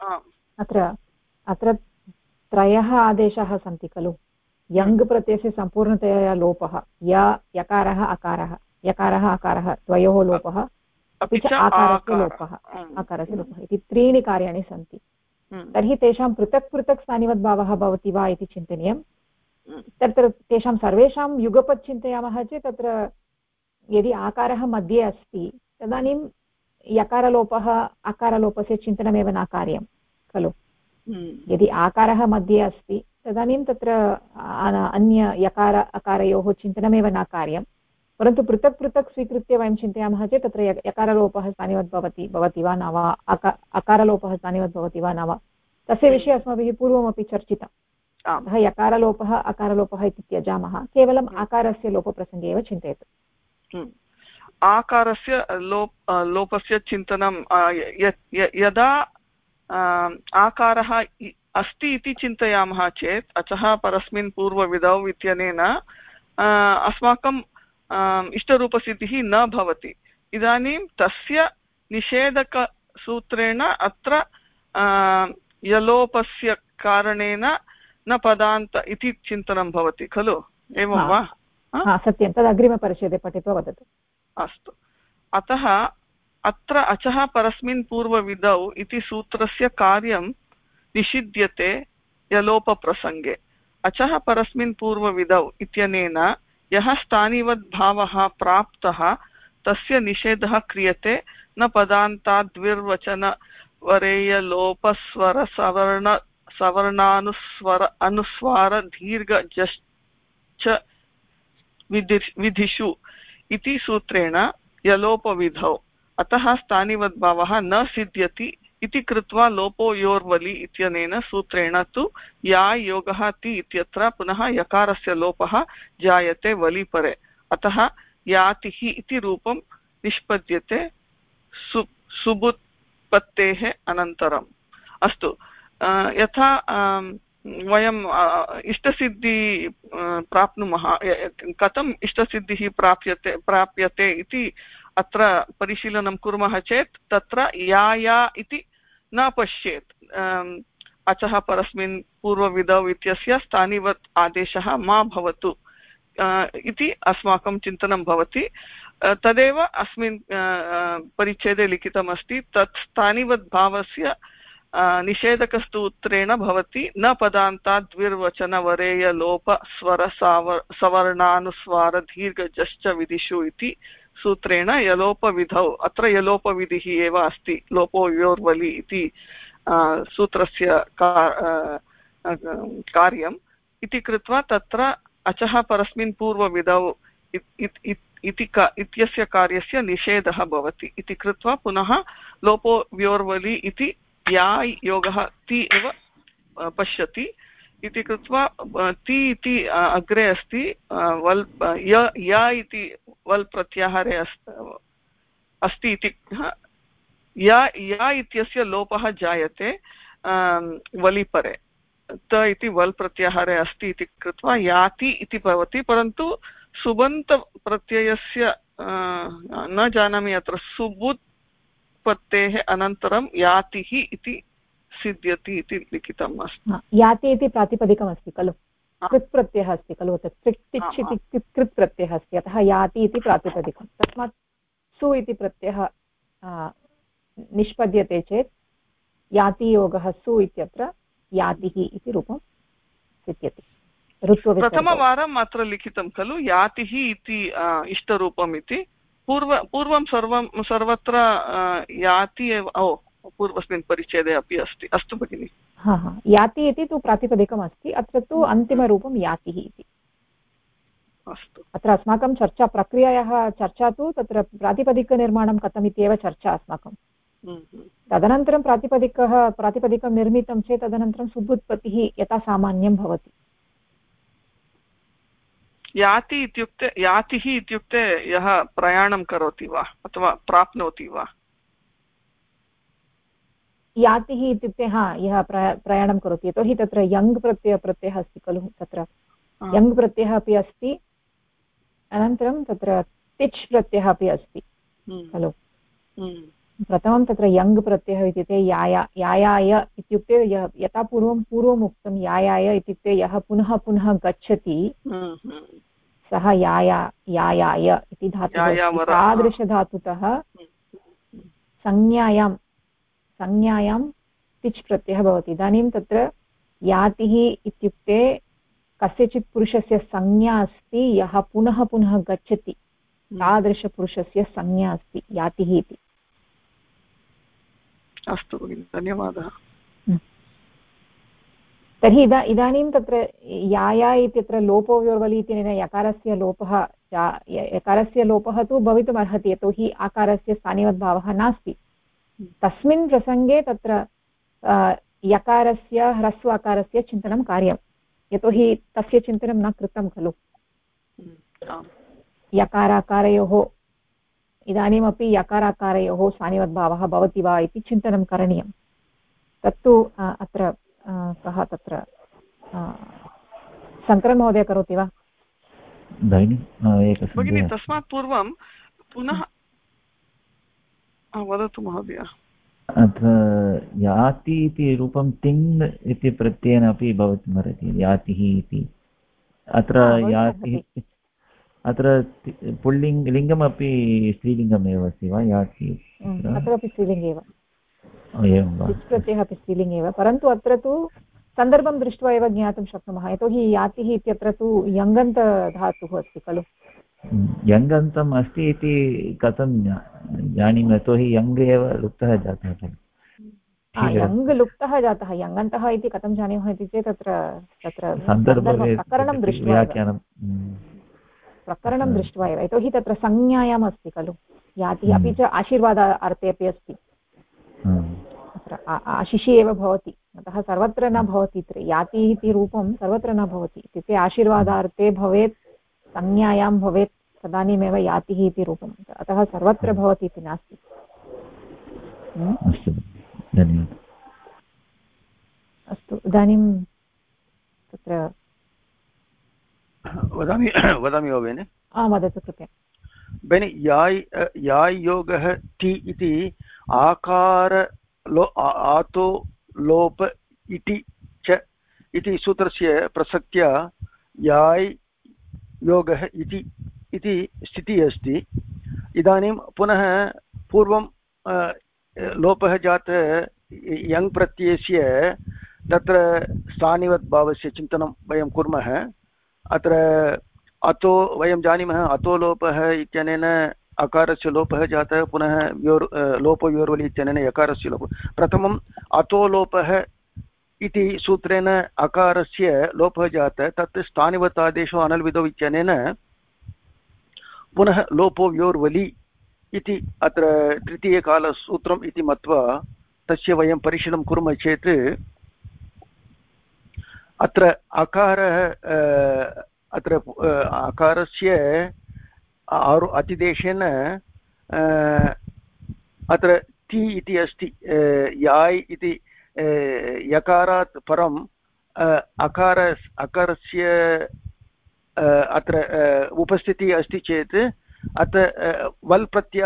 अत्र त्रयः आदेशाः सन्ति खलु यङ् प्रत्ययस्य सम्पूर्णतया लोपः यकारः अकारः यकारः अकारः द्वयोः लोपः अपि च आकारस्य लोपः इति त्रीणि कार्याणि सन्ति तर्हि तेषां पृथक् पृथक् स्थानिवद्भावः भवति वा इति चिन्तनीयं तत्र तेषां सर्वेषां युगपत् चिन्तयामः चेत् तत्र यदि आकारः मध्ये अस्ति तदानीं यकारलोपः अकारलोपस्य चिन्तनमेव न कार्यं खलु यदि आकारः मध्ये अस्ति तदानीं तत्र अन्य यकार अकारयोः चिन्तनमेव न कार्यं परन्तु पृथक् पृथक् स्वीकृत्य वयं चिन्तयामः चेत् तत्र यकारलोपः स्थानिवद् भवति वा न वा अकारलोपः स्थानिवद् भवति वा न वा तस्य विषये अस्माभिः पूर्वमपि चर्चितम् अतः यकारलोपः अकारलोपः इति त्यजामः केवलम् आकारस्य लोपप्रसङ्गे एव चिन्तयतु आकारस्य लोपस्य चिन्तनं यदा आकारः अस्ति इति चिन्तयामः चेत् अचः परस्मिन् पूर्वविधौ इत्यनेन अस्माकं इष्टरूपसिद्धिः न भवति इदानीं तस्य निषेधकसूत्रेण अत्र यलोपस्य कारणेन न पदान्त इति चिन्तनं भवति खलु एवं वा सत्यं तद् अग्रिमपरिच्छेदे पठित्वा वदतु अस्तु अतः अत्र अचः परस्मिन् पूर्वविधौ इति सूत्रस्य कार्यं निषिध्यते यलोपप्रसङ्गे अचः परस्मिन् पूर्वविधौ इत्यनेन यः स्थानिवद्भावः प्राप्तः तस्य निषेधः क्रियते न पदान्ताद्विर्वचनवरेयलोपस्वर सवर्णानुस्वर अनुस्वार दीर्घ विधिषु इति सूत्रेण यलोपविधौ अतः स्थानिवद्भावः न सिद्ध्यति इति कृत्वा लोपो योर्वलि इत्यनेन सूत्रेण तु या योगः ति इत्यत्र पुनः यकारस्य लोपः जायते वलिपरे अतः यातिः इति रूपं निष्पद्यते सुबुत्पत्तेः अनन्तरम् अस्तु यथा वयं इष्टसिद्धि प्राप्नुमः कथम् इष्टसिद्धिः प्राप्यते इति अत्र परिशीलनं कुर्मः चेत् तत्र या इति न पश्येत् अचः परस्मिन् पूर्वविधौ इत्यस्य स्थानिवत् आदेशः मा भवतु इति अस्माकं चिन्तनं भवति तदेव अस्मिन् परिच्छेदे लिखितमस्ति तत् स्थानिवद्भावस्य निषेधकसूत्रेण भवति न पदान्तात् द्विर्वचनवरेयलोप स्वर सवर्णानुस्वार दीर्घजश्च विधिषु इति सूत्रेण यलोपविधौ अत्र यलोपविधिः एव अस्ति लोपो योर्वलि इति सूत्रस्य कार्यम् इति कृत्वा तत्र अचः परस्मिन् पूर्वविधौ इत्यस्य कार्यस्य निषेधः भवति इति कृत्वा पुनः लोपो व्योर्वलि इति या योगः ति एव पश्यति इति कृत्वा ति इति अग्रे अस्ति वल् य इति वल् प्रत्याहारे अस्ति इति या इत्यस्य लोपः जायते वलिपरे त इति वल् प्रत्याहारे अस्ति इति कृत्वा याति इति भवति परन्तु सुबन्तप्रत्ययस्य न जानामि अत्र सुबुत्पत्तेः अनन्तरं यातिः इति सिद्ध्यति इति लिखितम् अस्ति याति इति प्रातिपदिकमस्ति खलु कृत् प्रत्ययः अस्ति खलु तत् तिच् इति कृत् प्रत्ययः अस्ति अतः याति इति प्रातिपदिकं तस्मात् सु इति प्रत्ययः निष्पद्यते चेत् याति योगः सु इत्यत्र यातिः इति रूपं सिद्ध्यति प्रथमवारम् अत्र लिखितं खलु यातिः इति इष्टरूपम् इति पूर्वं सर्वत्र याति एव पूर्वस्मिन् परिच्छेदे अपि अस्ति अस्तु भगिनि याति इति तु प्रातिपदिकम् अस्ति अत्र तु अन्तिमरूपं यातिः इति अस्तु अत्र अस्माकं चर्चा प्रक्रियायाः चर्चा तु तत्र प्रातिपदिकनिर्माणं कथम् इत्येव चर्चा अस्माकं तदनन्तरं प्रातिपदिकं निर्मितं चेत् तदनन्तरं सुबुत्पत्तिः यथा सामान्यं भवति। यातिः इत्युक्ते यः प्रयाणं करोति वा अथवा प्राप्नोति वा? यातिः इत्युक्ते यः प्रयाणं करोति, यतोहि तत्र यङ् प्रत्ययः अस्ति खलु, तत्र यङ् प्रत्ययः अपि अस्ति, अनन्तरं तत्र तिच् प्रत्ययः अपि अस्ति खलु। प्रथमं तत्र यङ् प्रत्ययः इत्युक्ते यायाय इत्युक्ते यथा पूर्वम् उक्तं, यायाय इत्युक्ते यः पुनः पुनः गच्छति सः यायाय इति धातुः। तादृशधातुतः संज्ञायां तिच् प्रत्ययः भवति। इदानीं तत्र यातिः इत्युक्ते कस्यचित् पुरुषस्य संज्ञा अस्ति यः पुनः पुनः गच्छति, तादृशपुरुषस्य संज्ञा अस्ति यातिः इति। अस्तु भगिनि, धन्यवादः। तर्हि इदानीं तत्र याया इत्यत्र लोपोव्योर्वलि इत्यनेन यकारस्य लोपः तु भवितुम् अर्हति, यतोहि आकारस्य स्थानिवद्भावः नास्ति। तस्मिन् प्रसङ्गे तत्र यकारस्य ह्रस्व आकारस्य चिन्तनं कार्यं, यतोहि तस्य चिन्तनं न कृतं खलु। यकाराकारयोः इदानीमपि यकाराकारयोः स्थानिवद्भावः भवति वा इति चिन्तनं करणीयं। तत्तु अत्र कः तत्र शङ्करन् महोदय करोति वा? भगिनि, तस्मात् पूर्वं पुनः वदतु महोदय। अत्र याति इति रूपं तिङ् इति प्रत्ययेन अपि भवितुमर्हति, यातिः इति। अत्र यातिः अत्र लिङ्गमपि स्त्रीलिङ्गमेव अस्ति वा? याति अत्रापि स्त्रीलिङ्गे एव। एवं वा? प्रत्ययः अपि स्त्रीलिङ्गे एव, परन्तु अत्र तु सन्दर्भं दृष्ट्वा एव ज्ञातुं शक्नुमः, यतोहि यातिः इत्यत्र तु यङन्तधातुः अस्ति खलु। यङन्तम् अस्ति इति कथं जानीमः? यतोहि यङ् एव लुप्तः जातः खलु। यङ् लुप्तः जातः, यङन्तः इति कथं जानीमः इति चेत् तत्र प्रकरणं दृष्ट्वा एव, यतोहि तत्र संज्ञायाम् अस्ति खलु यातिः, अपि च आशीर्वादार्थे अपि अस्ति। अत्र आशिषि एव भवति, अतः सर्वत्र न भवति। याति इति रूपं सर्वत्र न भवति, इत्युक्ते आशीर्वादार्थे भवेत्, संज्ञायां भवेत्, तदानीमेव यातिः इति रूपम्। अतः सर्वत्र भवति इति नास्ति। अस्तु, इदानीं तत्र वदामि वा बेनि? वदतु कृपया। बेनि, याय् योगः ति इति आकार आतो लोप इति च इति सूत्रस्य प्रसक्त्या याय् योगः इति स्थितिः अस्ति। इदानीं पुनः पूर्वं लोपः जातः यङ् प्रत्ययस्य तत्र स्थानिवद्भावस्य चिन्तनं वयं कुर्मः। अत्र अतो वयं जानीमः, अतो लोपः इत्यनेन अकारस्य लोपः जातः, पुनः लोपव्योर्वलि इत्यनेन यकारस्य लोपः। प्रथमम् अतो लोपः इति सूत्रेण अकारस्य लोपः जातः, तत् स्थानिवत् अनल्विदौ इत्यनेन पुनः लोपोव्योर्वलि इति अत्र तृतीयकालसूत्रम् इति मत्वा तस्य वयं परिशीलनं कुर्मः चेत् अत्र अत्र अकारस्य अतिदेशेन अत्र ति इति अस्ति। याय् इति यकारात् परम् अकारस्य अत्र उपस्थितिः अस्ति चेत् अत्र वल्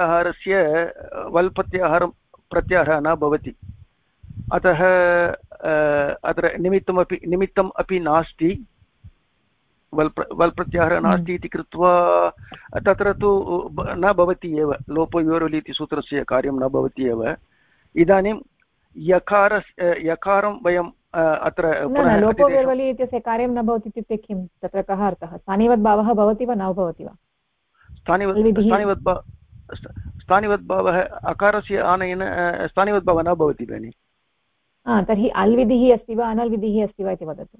प्रत्याहारः न भवति। अतः अत्र निमित्तम् अपि नास्ति, वल् प्रत्याहारः नास्ति इति कृत्वा तत्र तु न भवति एव, लोपयोर्वलि इति सूत्रस्य कार्यं न भवति एव। इदानीं यकारं वयं अत्र लोपयोर्वलि इत्यस्य कार्यं न भवति इत्युक्ते किं? तत्र कः अर्थः? स्थानिवद्भावः भवति वा न भवति वा? स्थानिवद्भावः अकारस्य आनयेन स्थानिवद्भावः न भवति भगिनि। तर्हि अल्विधिः अस्ति वा अनल्विधिः अस्ति वा इति वदतु।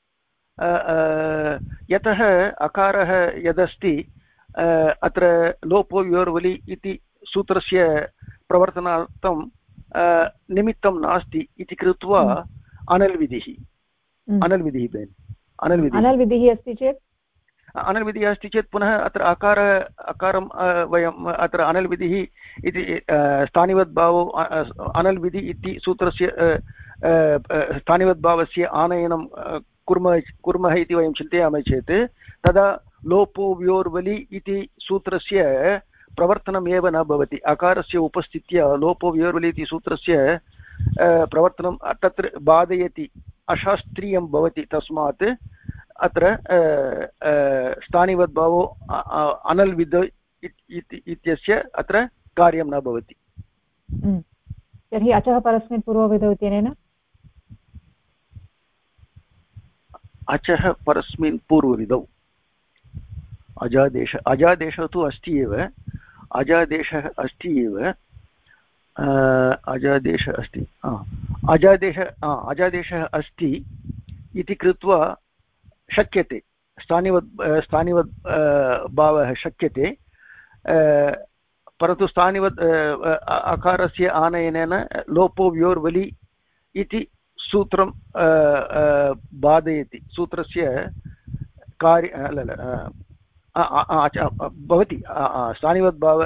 यतः अकारः यदस्ति अत्र लोपोव्योर्वलि इति सूत्रस्य प्रवर्तनार्थं निमित्तं नास्ति इति कृत्वा अनल्विधिः बेन् अनल्विधिः अस्ति चेत् अनल्विधिः अस्ति चेत् पुनः अत्र अकारं वयम् अत्र अनल्विधिः इति स्थानिवद्भावो अनल्विधि इति सूत्रस्य स्थानिवद्भावस्य आनयनं कुर्मः इति वयं चिन्तयामः चेत् तदा लोपो व्योर्वलि इति सूत्रस्य प्रवर्तनम् एव न भवति। अकारस्य उपस्थित्या लोपो व्योर्वलि इति सूत्रस्य प्रवर्तनं तत्र बाधयति, अशास्त्रीयं भवति। तस्मात् अत्र स्थानिवद्भावो अनल्विद इत्यस्य अत्र कार्यं न भवति। तर्हि अचः परस्मिन् पूर्वविधौ इत्यनेन अचः परस्मिन् पूर्वविधौ अजादेशः तु अस्ति एव, अजादेशः अस्ति एव, अजादेशः अस्ति, अजादेशः अस्ति इति कृत्वा शक्यते, स्थानिवद् भावः शक्यते, परन्तु स्थानिवद् अकारस्य आनयनेन लोपो व्योर्वलि इति सूत्रं बाधयति। सूत्रस्य कार्य भवति, स्थानिवद्भाव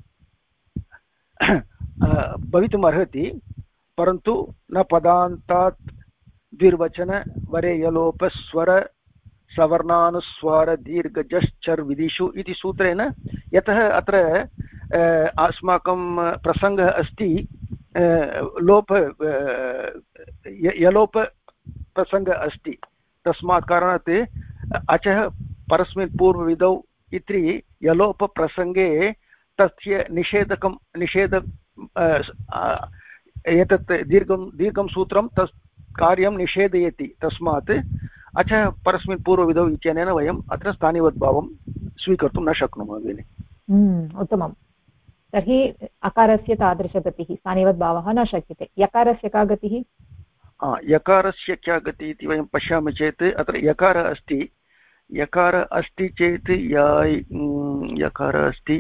भवितुम् अर्हति, परन्तु न पदान्तात् द्विर्वचन वरे यलोपस्वर सवर्णानुस्वार दीर्घजश्चर् विधिषु इति सूत्रेण, यतः अत्र अस्माकं प्रसङ्गः अस्ति लोप यलोप प्रसङ्गः अस्ति, तस्मात् कारणात् अचः परस्मिन् पूर्वविधौ इति यलोपप्रसङ्गे तस्य निषेध एतत् दीर्घं सूत्रं तस् कार्यं निषेधयति। तस्मात् अचः परस्मिन् पूर्वविधौ इत्यनेन वयम् अत्र स्थानिवद्भावं स्वीकर्तुं न शक्नुमः भगिनि। उत्तमं। तर्हि अकारस्य तादृशगतिः स्थानिवद्भावः न शक्यते। यकारस्य का गतिः? यकारस्य क्या गतिः इति वयं पश्यामः चेत् अत्र यकारः अस्ति, यकार अस्ति चेत् यकार अस्ति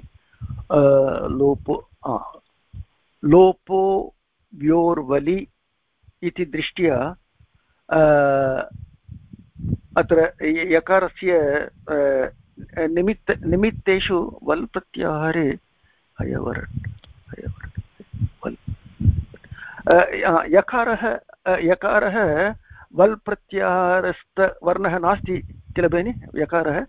लोपो व्योर्वलि इति दृष्ट्या अत्र यकारस्य निमित्तेषु वल् प्रत्याहारे यकारः वल् प्रत्याहारस्थवर्णः नास्ति किल भगिनि? यकारः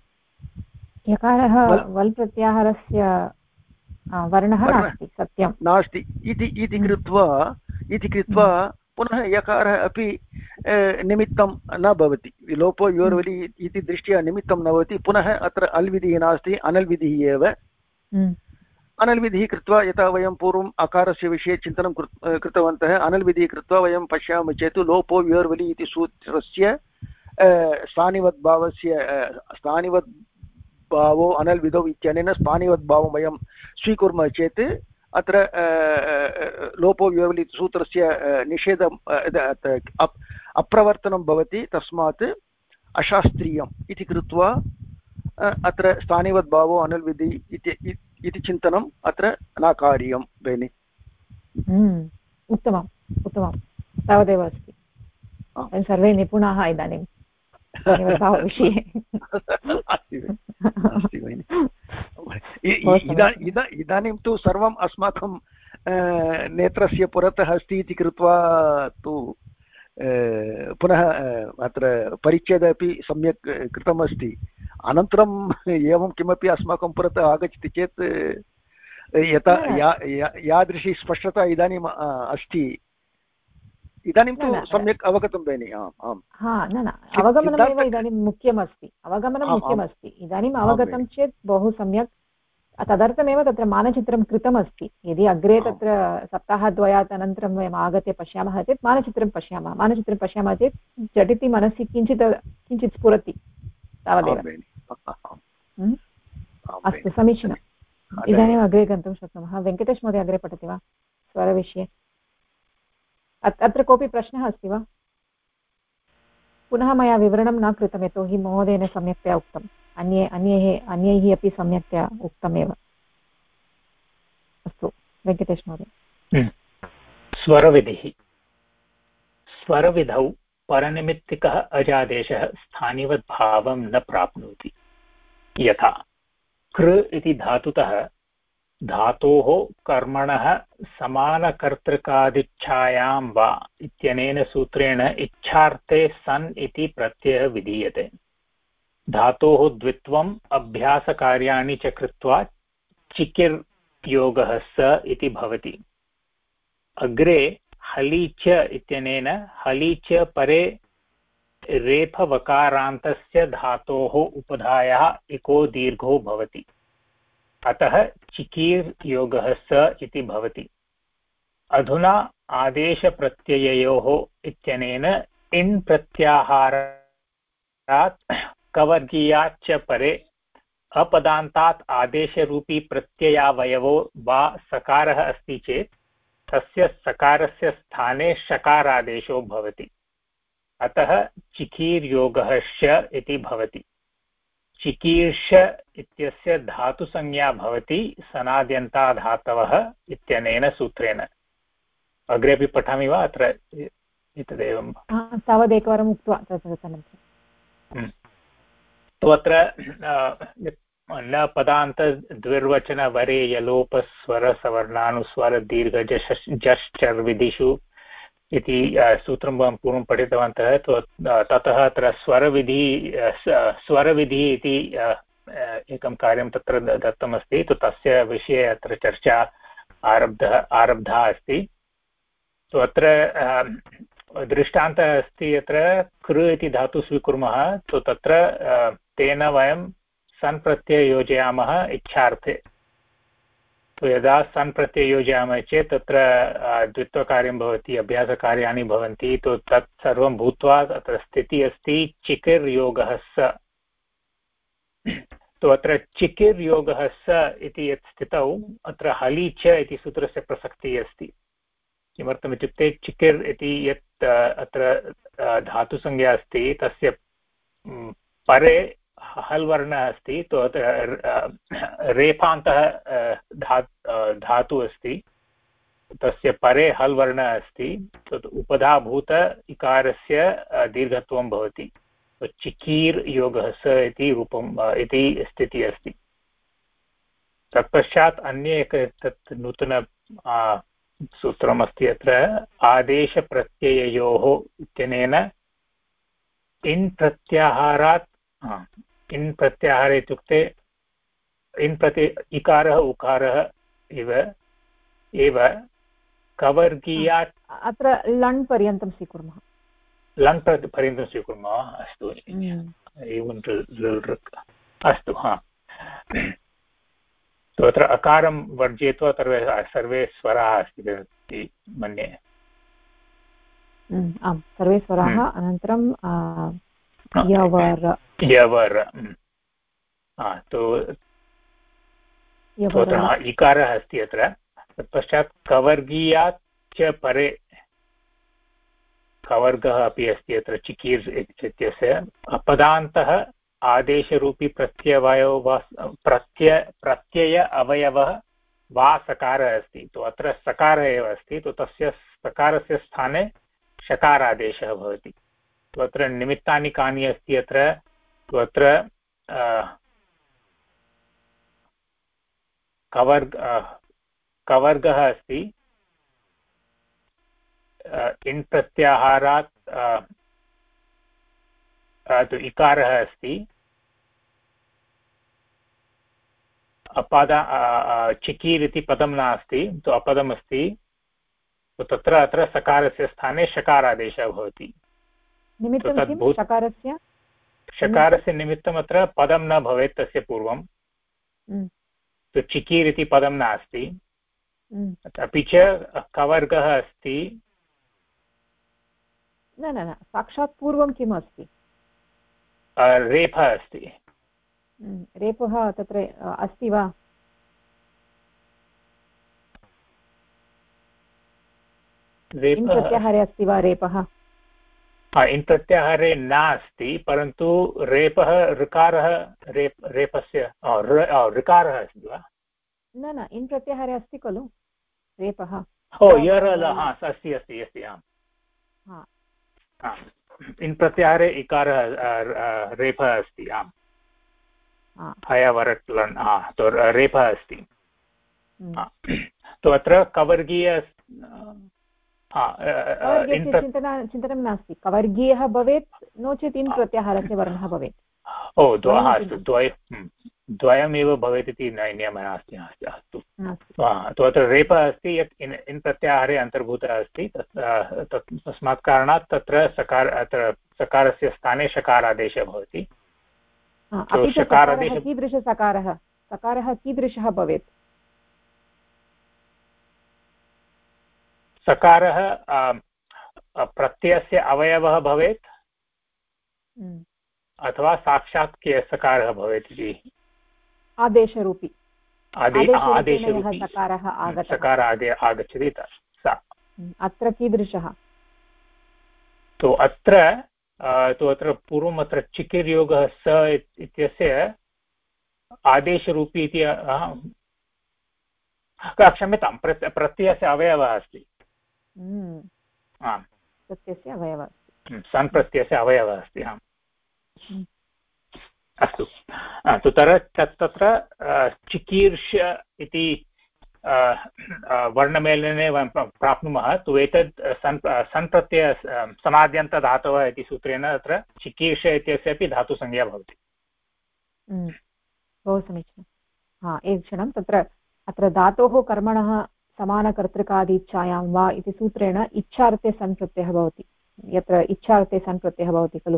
वल् प्रत्याहारस्य वर्णः नास्ति, सत्यं नास्ति इति कृत्वा पुनः यकारः अपि निमित्तं न भवति। लोपो योर्वलि इति दृष्ट्या निमित्तं न भवति। पुनः अत्र अल्विधिः नास्ति, अनल्विधिः एव। अनल्विधिः कृत्वा यथा वयं पूर्वम् अकारस्य विषये चिन्तनं कृतवन्तः, अनल्विधिः कृत्वा वयं पश्यामः चेत् लोपो व्योर्वलि इति सूत्रस्य स्थानिवद्भावो अनल्विधौ इत्यनेन स्थानिवद्भावं वयं स्वीकुर्मः चेत् अत्र लोपो व्योर्वलि सूत्रस्य निषेधम् अप्रवर्तनं भवति। तस्मात् अशास्त्रीयम् इति कृत्वा अत्र स्थानिवद्भावो अनल्विधि इति चिन्तनम् अत्र न कार्यं भगिनि। उत्तमम् उत्तमं, तावदेव अस्ति। सर्वे निपुणाः इदानीं विषये। इदानीं तु सर्वम् अस्माकं नेत्रस्य पुरतः अस्ति इति कृत्वा तु पुनः अत्र परिच्छेदः अपि सम्यक् कृतमस्ति। अनन्तरम् एवं किमपि अस्माकं पुरतः आगच्छति चेत् यथा यादृशी स्पष्टता इदानीम् अस्ति, इदानीं तु सम्यक् अवगतं भगिनि। न अवगमनमेव इदानीं मुख्यमस्ति, अवगमनं मुख्यमस्ति। इदानीम् अवगतं चेत् बहु सम्यक्। तदर्थमेव तत्र मानचित्रं कृतमस्ति। यदि अग्रे तत्र सप्ताहद्वयात् अनन्तरं वयम् आगत्य पश्यामः चेत् मानचित्रं पश्यामः चेत् झटिति मनसि किञ्चित् स्फुरति, तावदेव। अस्तु, समीचीनम्। इदानीम् अग्रे गन्तुं शक्नुमः। वेङ्कटेश महोदय अग्रे पठति वा स्वरविषये? अत्र कोऽपि प्रश्नः अस्ति वा? पुनः मया विवरणं न कृतं, यतोहि महोदयेन सम्यक्तया उक्तम्, अन्यैः अपि सम्यक्तया उक्तमेव। अस्तु, वेङ्कटेश महोदय। स्वरविधिः स्वरविधौ परनिमित्तिकः अजादेशः स्थानिवत् भावं न प्राप्नोति। यथा कृ इति धातुतः धातोः कर्मणः समानकर्तृकादिच्छायां वा इत्यनेन सूत्रेण इच्छार्थे सन् इति प्रत्ययः विधीयते। धातोः द्वित्वम् अभ्यासकार्याणि च कृत्वा चिकिर् योगः स इति भवति। अग्रे हलि च इत्यनेन हलि च परे रेफवकारान्तस्य धातोः उपधायाः इको दीर्घो भवति। अतः चिकीर् योगः स इति भवति। अधुना आदेशप्रत्यययोः इत्यनेन इन् प्रत्याहारात् कवर्गीयात् च परे अपदान्तात् आदेशरूपी प्रत्ययावयवो वा सकारः अस्ति चेत् तस्य सकारस्य स्थाने षकारादेशो भवति। अतः चिकीर् योगः श इति भवति। चिकीर्ष इत्यस्य धातुसंज्ञा भवति सनाद्यन्ता धातवः इत्यनेन सूत्रेण। अग्रेपि पठामि वा अत्र एतदेवं तावदेकवारम् उक्त्वा तदनन्तरं तु अत्र न पदान्त द्विर्वचनवरे यलोपस्वरसवर्णानुस्वर दीर्घ जश्चर्विधिषु इति सूत्रं वयं पूर्वं पठितवन्तः। ततः अत्र स्वरविधिः इति एकं कार्यं तत्र दत्तमस्ति। तु तस्य विषये अत्र चर्चा आरब्धा अस्ति। तु अत्र दृष्टान्तः अस्ति। अत्र कृ इति धातु स्वीकुर्मः। तु तत्र तेन वयं सन् प्रत्यय योजयामः इच्छार्थे। तो यदा सन् प्रत्यय योजयामः चेत् तत्र द्वित्वकार्यं भवति, अभ्यासकार्याणि भवन्ति। तो तत् सर्वं भूत्वा तत्र स्थितिः अस्ति चिकिर् योगः स। तो अत्र चिकिर् योगः स इति यत् स्थितौ अत्र हलि च इति सूत्रस्य प्रसक्तिः अस्ति। किमर्थमित्युक्ते चिकिर् इति यत् अत्र धातुसंज्ञा अस्ति तस्य परे हल् वर्णः अस्ति। तो रेफान्तः धातु अस्ति, तस्य परे हल् वर्णः अस्ति। तत् उपधाभूत इकारस्य दीर्घत्वं भवति। तो चिकीर् योगः स इति रूपम् इति स्थितिः अस्ति। तत्पश्चात् अन्ये तत् नूतन सूत्रमस्ति। अत्र आदेशप्रत्यययोः इत्यनेन इन् प्रत्याहारात् इन् प्रत्याहारे इत्युक्ते इन् प्रति इकारः उकारः एव कवर्गीयात् अत्र लण् पर्यन्तं स्वीकुर्मः। लण् पर्यन्तं स्वीकुर्मः। अस्तु अस्तु हा। तो अत्र अकारं वर्जयित्वा सर्वे स्वराः अस्ति मन्ये। आम्, सर्वे स्वराः। अनन्तरं यवर तो इकारः अस्ति अत्र। तत्पश्चात् कवर्गीयात् च परे कवर्गः अपि अस्ति अत्र चिकीर् इत्यस्य। अपदान्तः आदेशरूपी प्रत्यय अवयवः वा सकारः अस्ति। तो अत्र सकारः एव अस्ति। तो तस्य सकारस्य स्थाने षकारादेशः भवति। तो अत्र निमित्तानि कानि अस्ति अत्र? तो अत्र कवर्गः अस्ति। इन् प्रत्याहारात् तो इकारः अस्ति। चिकीर् इति पदं नास्ति, तो अपदमस्ति। तो तत्र अत्र सकारस्य स्थाने षकारादेशः भवति। षकारस्य निमित्तम् अत्र पदं न भवेत् तस्य पूर्वं। तो चिकीर् इति पदं नास्ति। अपि च कवर्गः अस्ति। न साक्षात् पूर्वं किम् अस्ति? रेफः अस्ति। रेफः तत्र अस्ति वा? इन् प्रत्याहारे अस्ति वा रेपः? इन् प्रत्याहारे नास्ति, परन्तु रेपः ऋकारः रेपस्य ऋकारः अस्ति वा? न इन् प्रत्याहारे अस्ति खलु रेपः। अस्ति अस्ति अस्ति आम् इन् प्रत्याहारे इकारः रेफः अस्ति आम् हयवरट् लण् तो रेफः अस्ति तो अत्र कवर्गीय चिन्तनं नास्ति कवर्गीयः भवेत् नो चेत् इन् प्रत्याहारस्य वर्णः भवेत् अस्तु द्वयमेव भवेत् इति नियमः नास्ति अस्तु तो अत्र रेपः अस्ति यत् इन् प्रत्याहारे अन्तर्भूतः अस्ति तस्मात् कारणात् तत्र सकारस्य स्थाने शकारादेशः भवति सकारः कीदृशः भवेत् सकारः प्रत्ययस्य अवयवः भवेत् अथवा साक्षात् सकारः भवेत् इति आदेशरूपी सकार आगच्छति अत्र कीदृशः तो अत्र पूर्वम् अत्र चिकिर्योगः स इत्यस्य आदेशरूपी इति क्षम्यतां प्रत्ययस्य अवयवः अस्ति प्रत्ययस्य अवयवः अस्ति सन् प्रत्ययस्य अवयवः अस्ति अस्तु तत्र चिकीर्ष इति वर्णमेलने वयं प्राप्नुमः तु एतद् सन् प्रत्यय समाद्यन्तधातवः इति सूत्रेण अत्र चिकीर्ष इत्यस्य अपि धातुसंज्ञा भवति बहु समीचीनं एकक्षणं तत्र अत्र धातोः कर्मणः समानकर्तृकादिच्छायां वा इति सूत्रेण इच्छार्थे सन् प्रत्ययः भवति यत्र इच्छार्थे सन् प्रत्ययः भवति खलु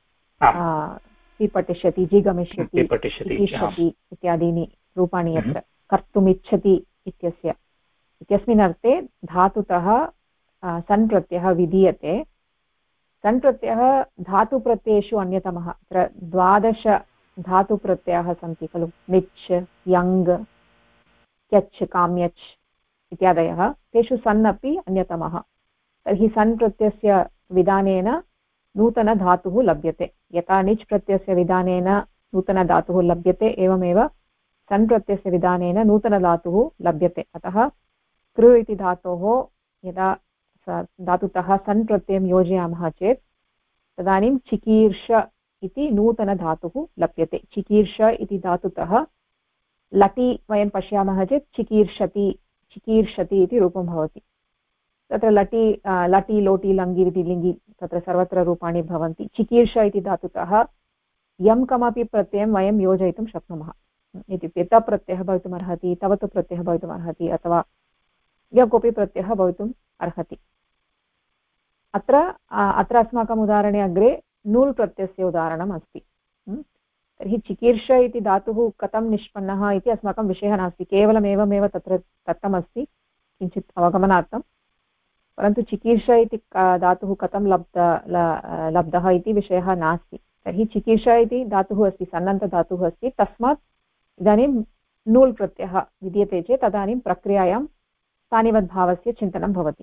पठिष्यति जिगमिष्यति इष्यति इत्यादीनि रूपाणि यत्र कर्तुमिच्छति इत्यस्मिन् अर्थे धातुतः सन् प्रत्ययः विधीयते सन् प्रत्ययः धातुप्रत्ययेषु अन्यतमः अत्र 12 धातुप्रत्ययाः सन्ति खलु निच् यङ् क्यच् काम्यच् इत्यादयः तेषु सन् अपि अन्यतमः तर्हि सन् प्रत्ययस्य विधानेन नूतनधातुः लभ्यते यथा निच् प्रत्ययस्य विधानेन नूतनधातुः लभ्यते एवमेव सन् प्रत्ययस्य विधानेन नूतनधातुः लभ्यते अतः कृ इति धातोः यदा धातुतः सन् प्रत्ययं योजयामः चेत् तदानीं चिकीर्ष इति नूतनधातुः लभ्यते चिकीर्ष इति धातुतः लटि वयं पश्यामः चेत् चिकीर्षति इति रूपं भवति तत्र लटि लोटि लङ्गि इति लिङ्गि तत्र सर्वत्र रूपाणि भवन्ति चिकीर्ष इति धातुतः यं कमपि प्रत्ययं वयं योजयितुं शक्नुमः इत्युक्ते त प्रत्ययः भवितुमर्हति तवतु प्रत्ययः भवितुमर्हति अथवा यः कोऽपि प्रत्ययः भवितुम् अर्हति अत्र अस्माकम् उदाहरणे अग्रे नूल् प्रत्ययस्य उदाहरणम् अस्ति तर्हि चिकीर्ष इति धातुः कथं निष्पन्नः इति अस्माकं विषयः नास्ति केवलम् एवमेव तत्र दत्तमस्ति किञ्चित् अवगमनार्थं परन्तु चिकीर्ष इति धातुः कथं लब्धः इति विषयः नास्ति तर्हि चिकीर्ष इति धातुः अस्ति सन्नन्तधातुः अस्ति तस्मात् इदानीं नूल् प्रत्ययः विद्यते चेत् तदानीं प्रक्रियायां स्थानिवद्भावस्य चिन्तनं भवति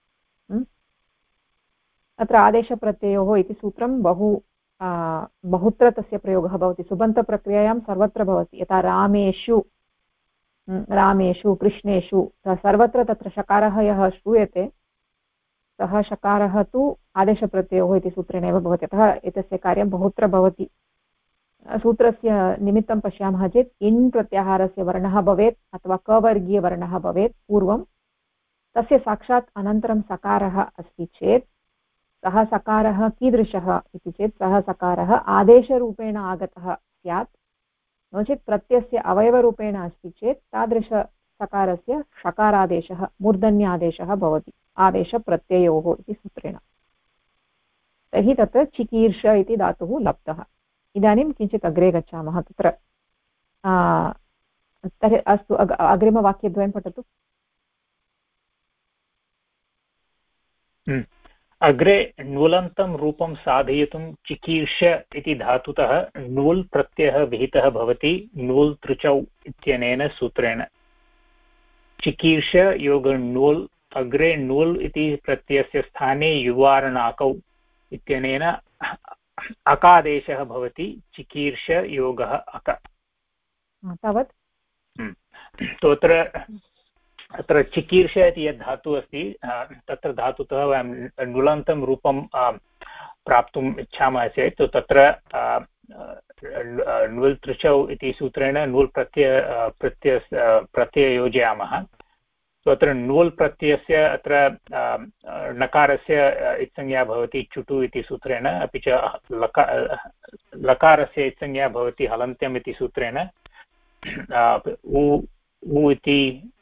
अत्र आदेशप्रत्ययोः इति सूत्रं बहुत्र तस्य प्रयोगः भवति सुबन्तप्रक्रियायां सर्वत्र भवति यथा रामेषु कृष्णेषु सर्वत्र तत्र शकारः यः श्रूयते सः शकारः तु आदेशप्रत्ययोः इति सूत्रेण एव भवति अतः एतस्य कार्यं बहुत्र भवति सूत्रस्य निमित्तं पश्यामः चेत् इन् प्रत्याहारस्य वर्णः भवेत् अथवा कवर्गीयवर्णः भवेत् पूर्वं तस्य साक्षात् अनन्तरं सकारः अस्ति चेत् सः सकारः कीदृशः इति चेत् सः सकारः आदेशरूपेण आगतः स्यात् नो चेत् प्रत्ययस्य अवयवरूपेण अस्ति चेत् तादृशसकारस्य षकारादेशः मूर्धन्यादेशः भवति आदेशप्रत्ययोः इति सूत्रेण तर्हि तत्र चिकीर्ष इति धातुः लब्धः इदानीं किञ्चित् अग्रे गच्छामः तत्र तर्हि अस्तु अग्रिमवाक्यद्वयं पठतु अग्रे नूलन्तं रूपं साधयितुं चिकीर्ष इति धातुतः नूल् प्रत्ययः विहितः भवति नूल् तृचौ इत्यनेन सूत्रेण चिकीर्ष योग नूल् अग्रे नूल् इति प्रत्ययस्य स्थाने युवारणाकौ इत्यनेन अकादेशः भवति चिकीर्ष योगः अक तावत् तोत्र अत्र चिकीर्ष इति यद् धातुः अस्ति तत्र धातुतः वयं नुलन्तं रूपं प्राप्तुम् इच्छामः चेत् तत्र नुल् तृचौ इति सूत्रेण नुल् प्रत्यय योजयामः। अत्र नुल् प्रत्ययस्य अत्र नकारस्य इत्संज्ञा भवति चुटु इति सूत्रेण, अपि च लकारस्य इत्संज्ञा भवति हलन्त्यम् इति सूत्रेण। उ इति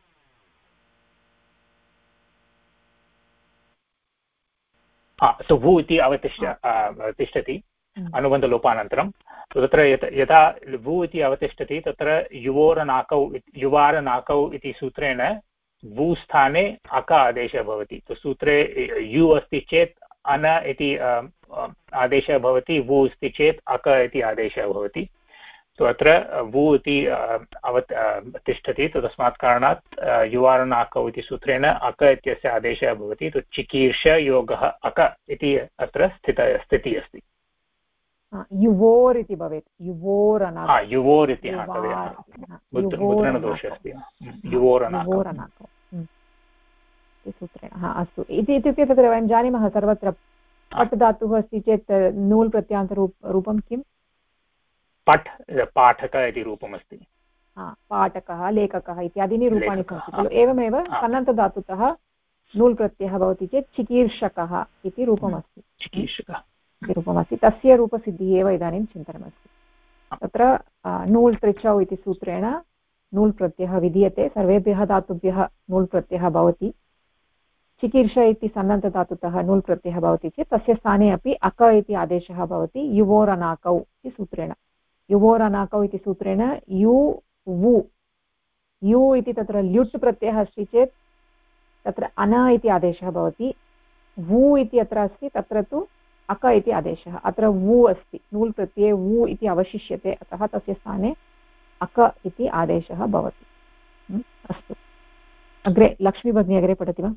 वु इति अवतिष्ठति अनुबन्धलोपानन्तरं। तत्र यदा वु इति अवतिष्ठति तत्र युवारनाकौ इति सूत्रेण वु स्थाने अक आदेशः भवति। सूत्रे यु अस्ति चेत् अन इति आदेशः भवति, वु अस्ति चेत् अक इति आदेशः भवति। अत्र वु इति तिष्ठति, तस्मात् कारणात् युवारनाकौ इति सूत्रेण अक इत्यस्य आदेशः भवति। चिकीर्ष योगः अक इति अत्र स्थितिः अस्ति। युवोर् इति भवेत्, युवोर् इति मुद्रणदोषः अस्ति, युवोरनाकौ सूत्रेण। अस्तु, इत्युक्ते तत्र वयं जानीमः सर्वत्र पट् धातुः अस्ति चेत् नूल् प्रत्यान्तरूपं किम्? पठ्, पाठक इति रूपमस्ति। पाठकः, लेखकः इत्यादीनि रूपाणि सन्ति खलु। एवमेव सन्नन्तधातुतः नूल् प्रत्ययः भवति चेत् चिकीर्षकः इति रूपमस्ति। चिकीर्षकः रूपमस्ति, तस्य रूपसिद्धिः एव इदानीं चिन्तनमस्ति। तत्र नूल् त्रिचौ इति सूत्रेण नूल् प्रत्ययः विधीयते, सर्वेभ्यः धातुभ्यः नूल् प्रत्ययः भवति। चिकीर्ष इति सन्नन्तधातुतः नूल् प्रत्ययः भवति चेत् तस्य स्थाने अपि अक इति आदेशः भवति युवोरनाकौ इति सूत्रेण। युवोरनाकौ इति सूत्रेण यु वु, यु इति तत्र ल्युट् प्रत्ययः अस्ति चेत् तत्र अन इति आदेशः भवति। वु इति अत्र अस्ति, तत्र तु अक इति आदेशः। अत्र वु अस्ति, नूल् प्रत्यये वु इति अवशिष्यते, अतः तस्य स्थाने अक इति आदेशः भवति। अस्तु, अग्रे लक्ष्मी भगिनी अग्रे पठति वा?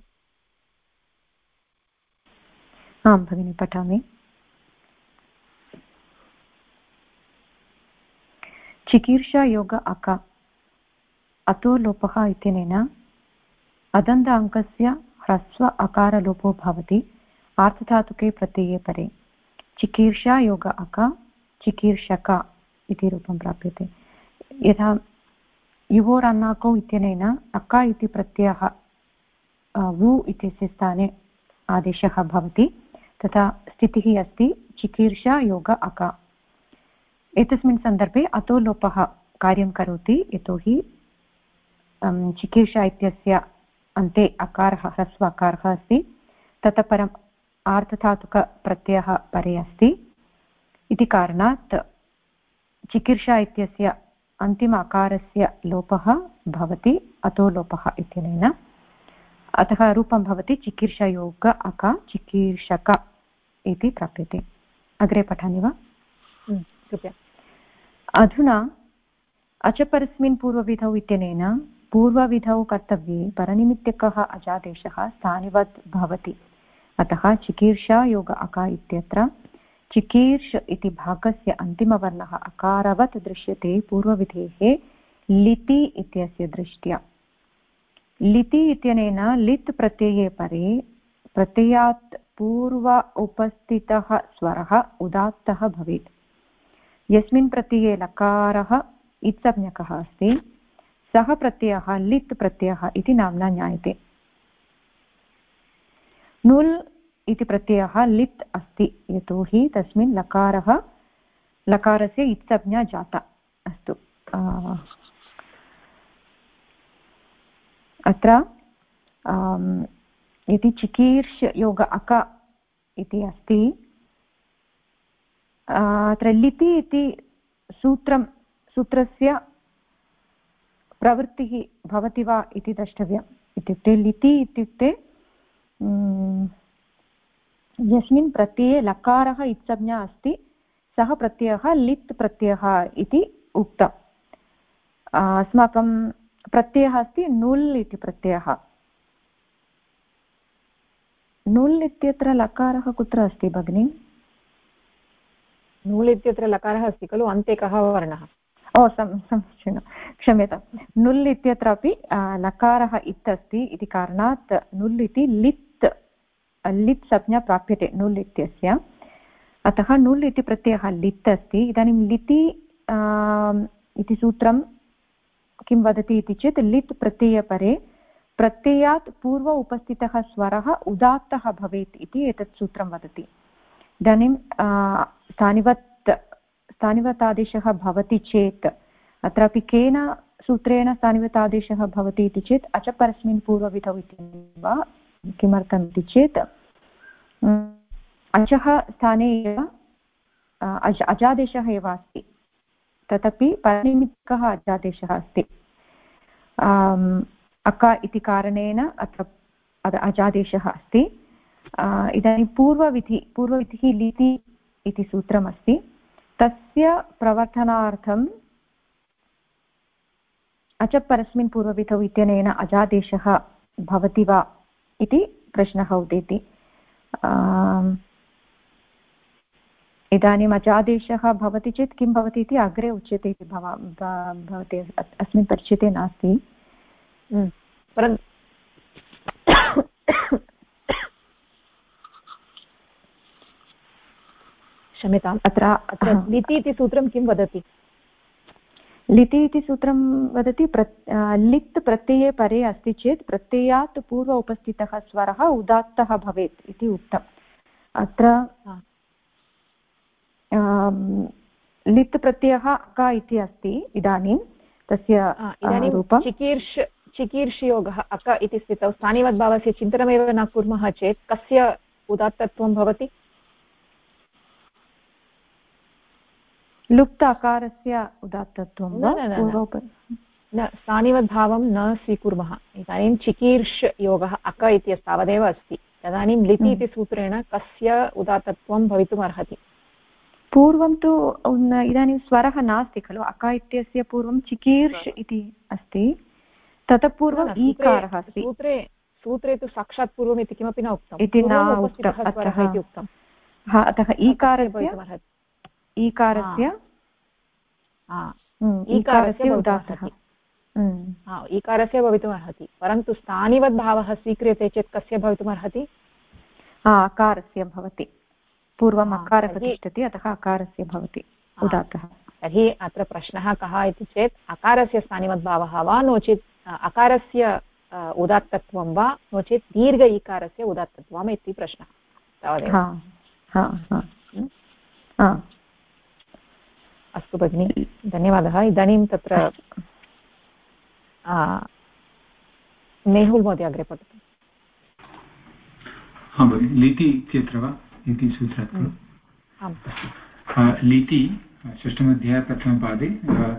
आं भगिनि, पठामि। चिकीर्षा योग अक अतो लोपः इत्यनेन अदन्त अङ्कस्य ह्रस्व अकारलोपो भवति आर्धधातुके प्रत्यये परे। चिकीर्षा योग अक चिकीर्षक इति रूपं प्राप्यते। यथा युवोरन्नाकौ इत्यनेन अक इति प्रत्ययः वु इत्यस्य स्थाने आदेशः भवति, तथा स्थितिः अस्ति चिकीर्षा योग अक। एतस्मिन् सन्दर्भे अतो लोपः कार्यं करोति, यतोहि चिकीर्षा इत्यस्य अन्ते अकारः ह्रस्व अकारः अस्ति, ततः परम् आर्धधातुकप्रत्ययः परे अस्ति इति कारणात् चिकीर्षा इत्यस्य अन्तिम अकारस्य लोपः भवति अतो लोपः इत्यनेन। अतः रूपं भवति चिकीर्षयोग अक चिकीर्षक इति प्राप्यते। अग्रे पठामि वा? कृपया। अधुना अचपरस्मिन् पूर्वविधौ इत्यनेन पूर्वविधौ कर्तव्ये परनिमित्तकः अजादेशः स्थानिवत् भवति। अतः चिकीर्षा योग अक इत्यत्र चिकीर्ष इति भागस्य अन्तिमवर्णः अकारवत् दृश्यते पूर्वविधेः लिति इत्यस्य दृष्ट्या। लिति इत्यनेन लित् प्रत्यये परे प्रत्ययात् पूर्व उपस्थितः स्वरः उदात्तः भवेत्। यस्मिन् प्रत्यये लकारः इत्संज्ञकः अस्ति सः प्रत्ययः लित् प्रत्ययः इति नाम्ना ज्ञायते। नुल् इति प्रत्ययः लित् अस्ति, यतोहि तस्मिन् लकारस्य इत्संज्ञा जाता। अस्तु, अत्र यदि चिकीर्ष योग अक इति अस्ति, अत्र लिति इति सूत्रस्य प्रवृत्तिः भवति वा इति द्रष्टव्यम्। इत्युक्ते लिति इत्युक्ते यस्मिन् प्रत्यये लकारः इत्संज्ञा अस्ति सः प्रत्ययः लित् प्रत्ययः इति उक्तम्। अस्माकं प्रत्ययः अस्ति नुल् इति प्रत्ययः। नुल् इत्यत्र लकारः कुत्र अस्ति भगिनि? नुल् इत्यत्र लकारः अस्ति खलु, अन्ते कः वर्णः? समीचीनं, क्षम्यतां। नुल् इत्यत्रापि लकारः इत् अस्ति इति कारणात् नुल् इति लित् संज्ञा प्राप्यते नुल् इत्यस्य। अतः नुल् इति प्रत्ययः लित् अस्ति। इदानीं लिति इति सूत्रं किं वदति इति चेत् लित् प्रत्ययपरे प्रत्ययात् पूर्व उपस्थितः स्वरः उदात्तः भवेत् इति एतत् सूत्रं वदति। इदानीं स्थानिवतादेशः भवति चेत् अत्रापि केन सूत्रेण स्थानिवतादेशः भवति इति चेत् अचपरस्मिन् पूर्वविधौ इति वा। किमर्थम् इति चेत् अचः स्थाने एव अजादेशः एव अस्ति, तदपि परनिमित्तकः अजादेशः अस्ति। अक इति कारणेन अत्र अजादेशः अस्ति। इदानीं पूर्वविधिः लिति इति सूत्रमस्ति, तस्य प्रवर्तनार्थम् अचपरस्मिन् पूर्वविधौ इत्यनेन अजादेशः भवति वा इति प्रश्नः उदेति। इदानीम् अजादेशः भवति चेत् किं भवति इति अग्रे उच्यते इति भवते अस्मिन् परिचिते नास्ति। क्षम्यताम्, अत्र लिति इति सूत्रं किं वदति? लिति इति सूत्रं वदति लित् प्रत्यये परे अस्ति चेत् प्रत्ययात् पूर्व उपस्थितः स्वरः उदात्तः भवेत् इति उक्तम्। अत्र लित् प्रत्ययः अक इति अस्ति। इदानीं तस्य रूपं चिकीर्षयोगः अक इति स्थितौ स्थानिवद्भावस्य चिन्तनमेव न कुर्मः चेत् कस्य उदात्तत्वं भवति? लुप्त अकारस्य उदात्तत्वं वा? न, स्थानिवद्भावं न स्वीकुर्मः। इदानीं चिकीर्षयोगः अक इति तावदेव अस्ति। तदानीं लिति इति सूत्रेण कस्य उदात्तत्वं भवितुम् अर्हति? पूर्वं तु इदानीं स्वरः नास्ति खलु। अक इत्यस्य पूर्वं चिकीर्ष इति अस्ति, ततः पूर्वम् ईकारः अस्ति। सूत्रे तु साक्षात् पूर्वम् इति किमपि न उक्तम् इति न उक्तम्। अतः ईकारस्य उदात्तः ईकारस्य भवितुम् अर्हति। परन्तु स्थानिवद्भावः स्वीक्रियते चेत् कस्य भवितुम् अर्हति? अकारस्य भवति। पूर्वम् अकारः तिष्ठति, अतः अकारस्य भवति उदात्तः। तर्हि अत्र प्रश्नः कः इति चेत् अकारस्य स्थानिवद्भावः वा नो चेत् अकारस्य उदात्तत्वं वा नो चेत् दीर्घ ईकारस्य उदात्तत्वम् इति प्रश्नः तावदेव। अस्तु भगिनि, धन्यवादः। इदानीं तत्र मेहुल् महोदय अग्रे पठतु। लिति इत्यत्र वा इति सूत्रात् लिति षष्ठमध्याये प्रथमपादे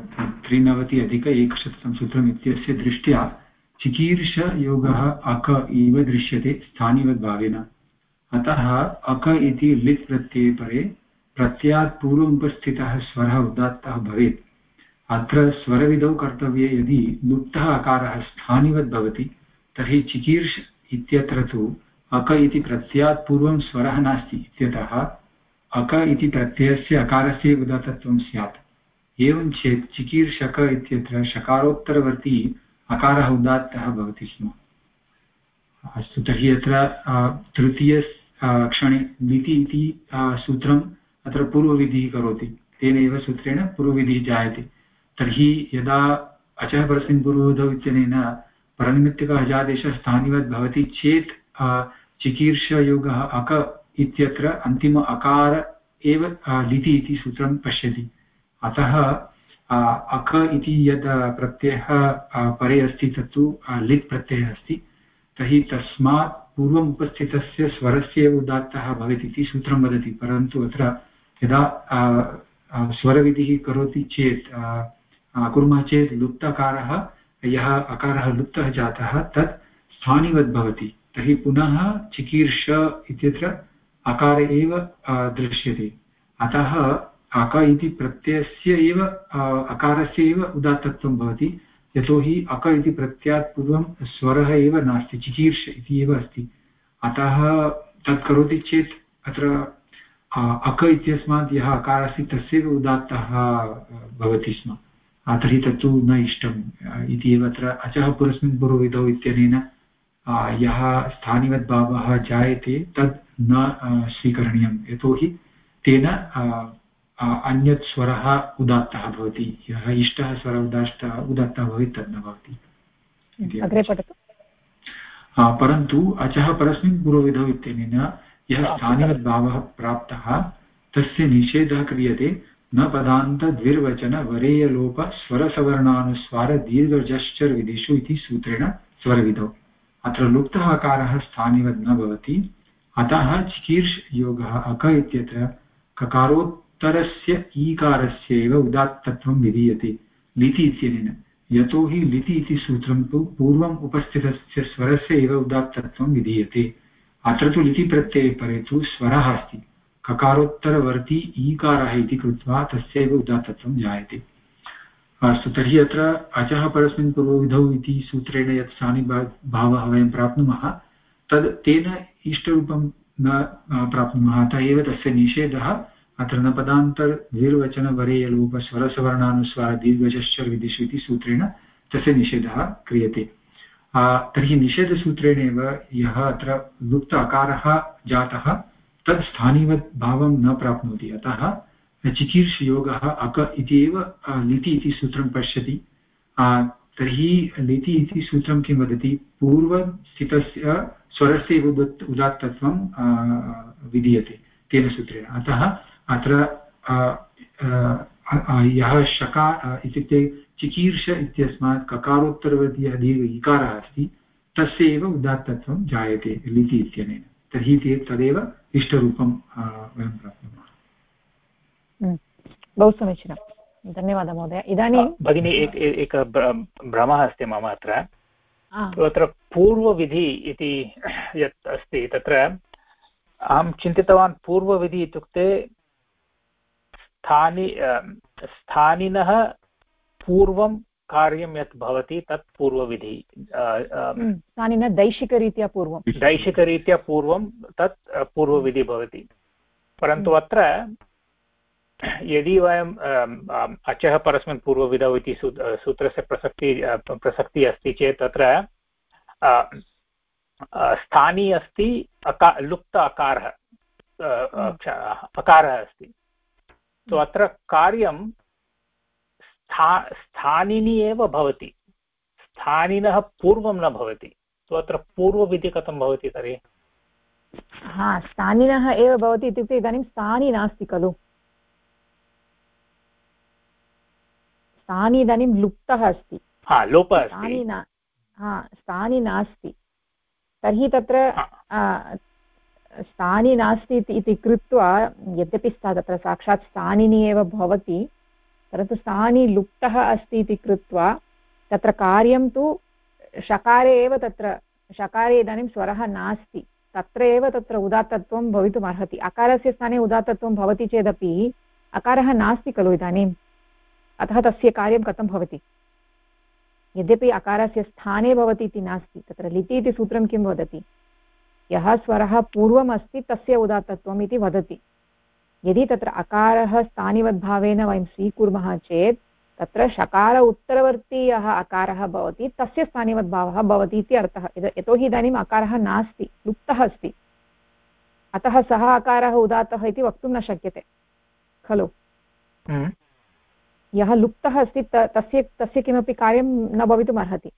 93 सूत्रम् इत्यस्य दृष्ट्या चिकीर्षयोगः अक इव दृश्यते स्थानिवद्भावेन। अतः अक इति लिट् प्रत्यये परे प्रत्ययात् पूर्वम् उपस्थितः स्वरः उदात्तः भवेत्। अत्र स्वरविधौ कर्तव्ये यदि लुप्तः अकारः स्थानिवद् भवति तर्हि चिकीर्ष इत्यत्र तु अक इति प्रत्ययात् पूर्वं स्वरः नास्ति इत्यतः अक इति प्रत्ययस्य अकारस्य उदात्तत्वं स्यात्। एवं चेत् चिकीर्षक इत्यत्र शकारोत्तरवर्ती अकारः उदात्तः भवति स्म। अस्तु, तर्हि अत्र तृतीय क्षणे लिति इति सूत्रम् अत्र पूर्वविधिः करोति, तेन एव सूत्रेण पूर्वविधिः जायते। तर्हि यदा अचः परस्मिन् पूर्वविधौ इत्यनेन परनिमित्तक अजादेशः स्थानिवद् भवति चेत् चिकीर्षयोगः अक इत्यत्र अन्तिम अकार एव लिति इति सूत्रं पश्यति। अतः अक इति यद् प्रत्ययः परे अस्ति तत्तु लिट् प्रत्ययः अस्ति, तर्हि तस्मात् पूर्वम् उपस्थितस्य स्वरस्य उदात्तः भवेत् इति सूत्रं वदति। परन्तु अत्र यदा स्वरविधिः करोति चेत् कुर्मः चेत् लुप्तकारः, यः अकारः लुप्तः जातः तत् स्थानिवद् भवति। तर्हि पुनः चिकीर्ष इत्यत्र अकार एव दृश्यते। अतः अक इति प्रत्ययस्य एव अकारस्य एव उदात्तत्वं भवति, यतोहि अक इति प्रत्ययात् पूर्वं स्वरः एव नास्ति, चिकीर्ष इति एव अस्ति। अतः तत् करोति चेत् अत्र अक इत्यस्मात् यः अकारः अस्ति तस्यैव उदात्तः भवति स्म। तर्हि तत्तु न इष्टम् इति एव अत्र अचः पुरस्मिन् पूर्वविधौ इत्यनेन यः स्थानिवद्भावः जायते तद् न स्वीकरणीयं यतोहि तेन अन्यत् स्वरः उदात्तः भवति यः इष्टः स्वरः उदात्तः भवेत् तद् न भवति। अग्रे पठतु। परन्तु अचः परस्मिन् पूर्वविधौ इत्यनेन यः स्थानिवद्भावः प्राप्तः तस्य निषेधः क्रियते न पदान्तद्विर्वचन वरेयलोप स्वरसवर्णानुस्वार दीर्घजश्चर् विधिषु इति सूत्रेण स्वरविधौ। अत्र लुप्तः अकारः स्थानिवद् न भवति अतः चिकीर्ष योगः अक इत्यत्र ककारोत्तरस्य ईकारस्य एव उदात्तत्वं विधीयते लिति इत्यनेन यतोहि लिति इति सूत्रं तु पूर्वम् उपस्थितस्य स्वरस्य एव उदात्तत्वं विधीयते। अत्र तु लिति प्रत्यये परे तु स्वरः अस्ति ककारोत्तरवर्ती ईकारः इति कृत्वा तस्यैव उदात्तत्वं जायते। अस्तु तर्हि अत्र अचः परस्मिन् पूर्वविधौ इति सूत्रेण यत् स्थानिभावः वयं प्राप्नुमः तद् तेन इष्टरूपं न प्राप्नुमः अतः एव तस्य निषेधः अत्र न पदान्तर्विर्वचनवरेयलोपस्वरसवर्णानुस्वार दीर्घजश्चर् विधिषु इति सूत्रेण तस्य निषेधः क्रियते। तर्हि निषेधसूत्रेणेव यः अत्र लुप्त अकारः जातः तत् स्थानिवत् भावं न प्राप्नोति अतः चिकीर्षयोगः अक इति एव लिति इति सूत्रं पश्यति। तर्हि लिति इति सूत्रं किं वदति पूर्वस्थितस्य स्वरस्य उदात्तत्वं विधीयते तेन सूत्रेण। अतः अत्र यः शकार इत्युक्ते चिकीर्ष इत्यस्मात् ककारोत्तरवर्ती यः दीर्घ इकारः अस्ति तस्य एव उदात्तत्वं जायते लिति इत्यनेन। तर्हि तदेव इष्टरूपं वयं प्राप्नुमः। बहु समीचीनं, धन्यवादः महोदय। इदानीं भगिनी एक भ्रमः अस्ति मम अत्र। अत्र पूर्वविधि इति यत् अस्ति तत्र अहं चिन्तितवान् पूर्वविधि इत्युक्ते स्थानिनः पूर्वं कार्यं यत् भवति तत् पूर्वविधि। स्थानिनः दैशिकरीत्या पूर्वं तत् पूर्वविधि भवति। परन्तु अत्र यदि वयं अचः परस्मिन् पूर्वविधौ इति सूत्रस्य प्रसक्तिः अस्ति चेत् तत्र स्थानी अस्ति लुप्त अकारः अस्ति। तो अत्र कार्यं स्थानिनि एव भवति, स्थानिनः पूर्वं न भवति। तो अत्र पूर्वविधि कथं भवति तर्हि? स्थानिनः एव भवति इत्युक्ते इदानीं स्थानि नास्ति खलु, स्थानि इदानीं लुप्तः अस्ति, लोपः अस्ति, स्थानि नास्ति। तर्हि तत्र स्थानि नास्ति इति कृत्वा यद्यपि तत्र साक्षात् स्थानिनि एव भवति परन्तु स्थानि लुप्तः अस्ति इति कृत्वा तत्र कार्यं तु शकारे एव, तत्र शकारे इदानीं स्वरः नास्ति, तत्र एव तत्र उदात्तत्वं भवितुम् अर्हति। अकारस्य स्थाने उदात्तत्वं भवति चेदपि अकारः नास्ति खलु इदानीम्, अतः तस्य कार्यं कथं भवति? यद्यपि अकारस्य स्थाने भवति इति नास्ति, तत्र लिति इति सूत्रं किं वदति? यः स्वरः पूर्वम् अस्ति तस्य उदात्तत्वम् इति वदति। यदि तत्र अकारः स्थानिवद्भावेन वयं स्वीकुर्मः चेत् तत्र शकार उत्तरवर्ती यः अकारः भवति तस्य स्थानिवद्भावः भवति इति अर्थः। यतोहि इदानीम् अकारः नास्ति, लुप्तः अस्ति, अतः सः अकारः उदात्तः इति वक्तुं न शक्यते खलु। यः लुप्तः अस्ति तस्य किमपि कार्यं न भवितुम् अर्हति।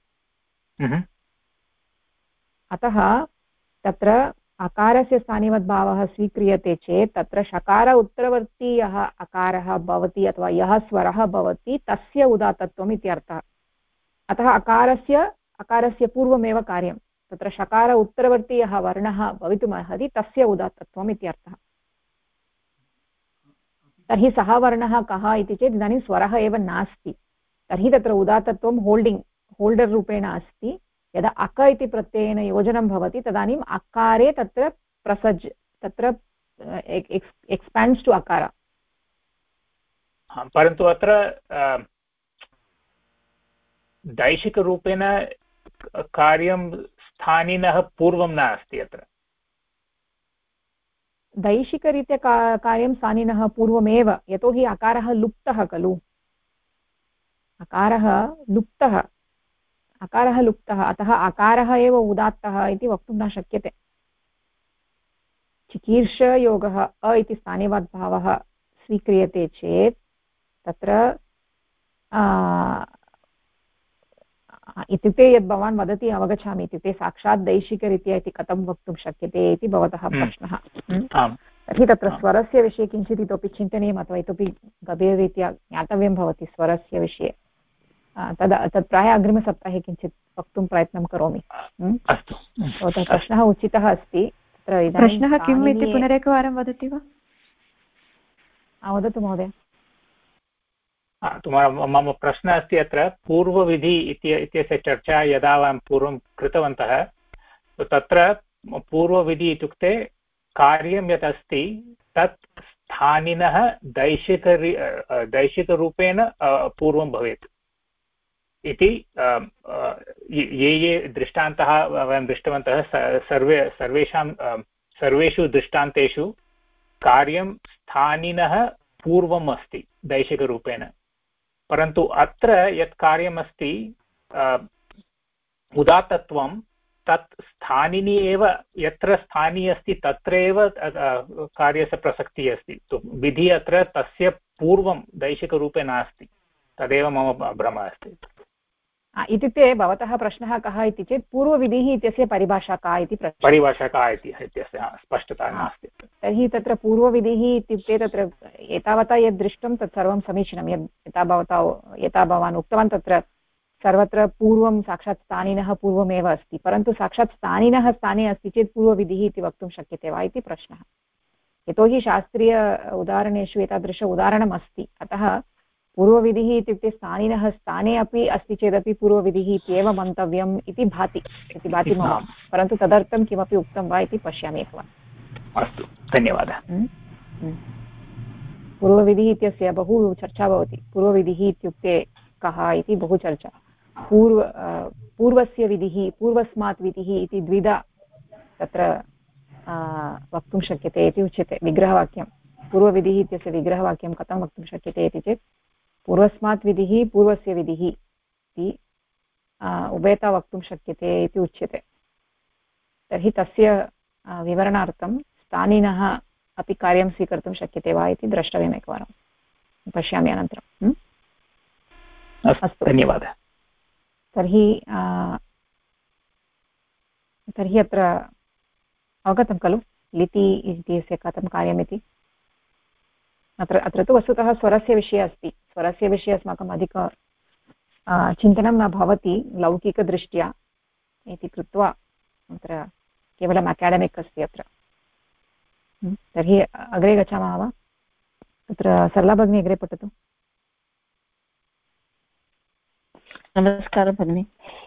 अतः तत्र अकारस्य स्थानिवद्भावः स्वीक्रियते चेत् तत्र शकार उत्तरवर्ती यः अकारः भवति अथवा यः स्वरः भवति तस्य उदात्तत्वम् इति अर्थः। अतः अकारस्य पूर्वमेव कार्यं, तत्र शकार उत्तरवर्ती यः वर्णः भवितुम् अर्हति तस्य उदात्तत्वम् इति अर्थः। तर्हि सः वर्णः कः इति चेत् इदानीं स्वरः एव नास्ति, तर्हि तत्र उदात्तत्वं होल्डर् रूपेण अस्ति। यदा अक इति प्रत्ययेन योजनं भवति तदानीम् अकारे तत्र तत्र एक्स्पाण्ड्स् टु अकार। परन्तु अत्र दैशिकरूपेण कार्यं स्थानिनः पूर्वं नास्ति। अत्र दैशिकरीत्या कार्यं स्थानिनः पूर्वमेव, यतोहि अकारः लुप्तः खलु। अकारः लुप्तः अतः अकारः एव उदात्तः इति वक्तुं न शक्यते। चिकीर्षयोगः अ इति स्थानिवद्भावः स्वीक्रियते चेत् तत्र इत्युक्ते यद् भवान् वदति अवगच्छामि इत्युक्ते साक्षात् दैशिकरीत्या इति कथं वक्तुं शक्यते इति भवतः प्रश्नः। तर्हि तत्र स्वरस्य विषये किञ्चित् इतोपि चिन्तनीयम् अथवा इतोपि गभीररीत्या ज्ञातव्यं भवति स्वरस्य विषये। तत् प्रायः अग्रिमसप्ताहे किञ्चित् वक्तुं प्रयत्नं करोमि। भवतः प्रश्नः उचितः अस्ति। तत्र प्रश्नः किम् इति पुनरेकवारं वदति वा? वदतु महोदय। मम प्रश्नः अस्ति अत्र पूर्वविधि इत्यस्य चर्चा यदा वयं पूर्वं कृतवन्तः तत्र पूर्वविधि इत्युक्ते कार्यं यत् अस्ति तत् स्थानिनः दैशिकरूपेण पूर्वं भवेत् इति ये दृष्टान्तः वयं दृष्टवन्तः सर्वेषु दृष्टान्तेषु कार्यं स्थानिनः पूर्वम् अस्ति दैशिकरूपेण, परन्तु अत्र यत् कार्यमस्ति उदात्तत्वं तत् स्थानिनि एव यत्र स्थानी अस्ति तत्रैव कार्यस्य प्रसक्तिः अस्ति। विधि अत्र तस्य पूर्वं दैशिकरूपे नास्ति, तदेव मम भ्रमः अस्ति। इत्युक्ते भवतः प्रश्नः कः इति चेत् पूर्वविधिः इत्यस्य परिभाषा का इति परिभाषा का इत्यस्य स्पष्टता नास्ति। तर्हि तत्र पूर्वविधिः इत्युक्ते तत्र एतावता यद् दृष्टं तत् सर्वं समीचीनं। यथा भवान् उक्तवान् तत्र सर्वत्र पूर्वं साक्षात् स्थानिनः पूर्वमेव अस्ति, परन्तु साक्षात् स्थानिनः स्थाने अस्ति चेत् पूर्वविधिः इति वक्तुं शक्यते वा इति प्रश्नः। यतोहि शास्त्रीय उदाहरणेषु एतादृश उदाहरणम् अस्ति, अतः पूर्वविधिः इत्युक्ते स्थानिनः स्थाने अपि अस्ति चेदपि पूर्वविधिः इत्येव मन्तव्यम् इति भाति मम, परन्तु तदर्थं किमपि उक्तं वा इति पश्यामि एकवारम्। अस्तु, धन्यवादः। पूर्वविधिः इत्यस्य बहु चर्चा भवति। पूर्वविधिः इत्युक्ते कः इति बहु चर्चा। पूर्वस्य विधिः, पूर्वस्मात् विधिः इति द्विधा तत्र वक्तुं शक्यते इति उच्यते। विग्रहवाक्यं पूर्वविधिः इत्यस्य विग्रहवाक्यं कथं वक्तुं शक्यते इति चेत् पूर्वस्मात् विधिः पूर्वस्य विधिः इति उभयता वक्तुं शक्यते इति उच्यते। तर्हि तस्य विवरणार्थं स्थानिनः अपि कार्यं स्वीकर्तुं शक्यते वा इति द्रष्टव्यम् एकवारं। पश्यामि अनन्तरम्। अस्तु, धन्यवादः। तर्हि अत्र अवगतं खलु लिति इत्यस्य कथं कार्यमिति? अत्र तु वस्तुतः स्वरस्य विषये अस्ति। स्वरस्य विषये अस्माकम् अधिक चिन्तनं न भवति लौकिकदृष्ट्या इति कृत्वा अत्र केवलम् अकाडेमिक् अस्ति अत्र। तर्हि अग्रे गच्छामः वा? तत्र सरला भगिनी अग्रे पठतु। नमस्कारः भगिनी।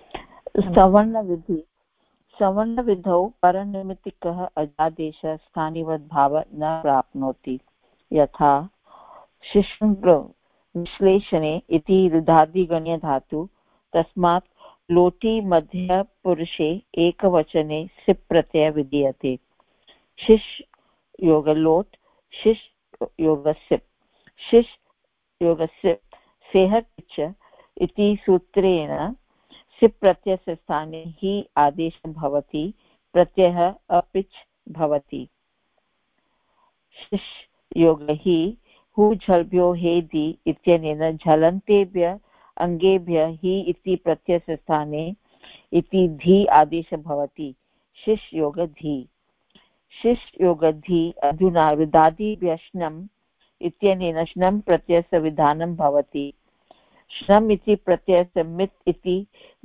सवर्णविधौ परनिमित्तिकः अजादेशः स्थानिवद्भाव न प्राप्नोति। यथा शिशुङ्ग् विश्लेषणे इति रुधादिगण्यधातु, तस्मात् लोटि मध्यपुरुषे एकवचने सिप् प्रत्ययः विधीयते। शिश् योग लोट्, शिश् योग सिप्, शिश् योग सिप् सेह च इति सूत्रेण सिप् प्रत्ययस्य स्थाने हि आदेशः भवति, प्रत्ययः अपिच् भवति। शिश् योग हि हु झल्भ्यो हेदि इत्यनेन झलन्तेभ्यः अङ्गेभ्यः हि इति प्रत्ययस्य स्थाने इति धी आदेशः भवति। शिश् योग धी, शिश् योग धी। अधुना रुदादिभ्यः श्नम् इत्यनेन श्नम् प्रत्ययस्य विधानं भवति। श्नम् इति प्रत्ययस्य मित् इति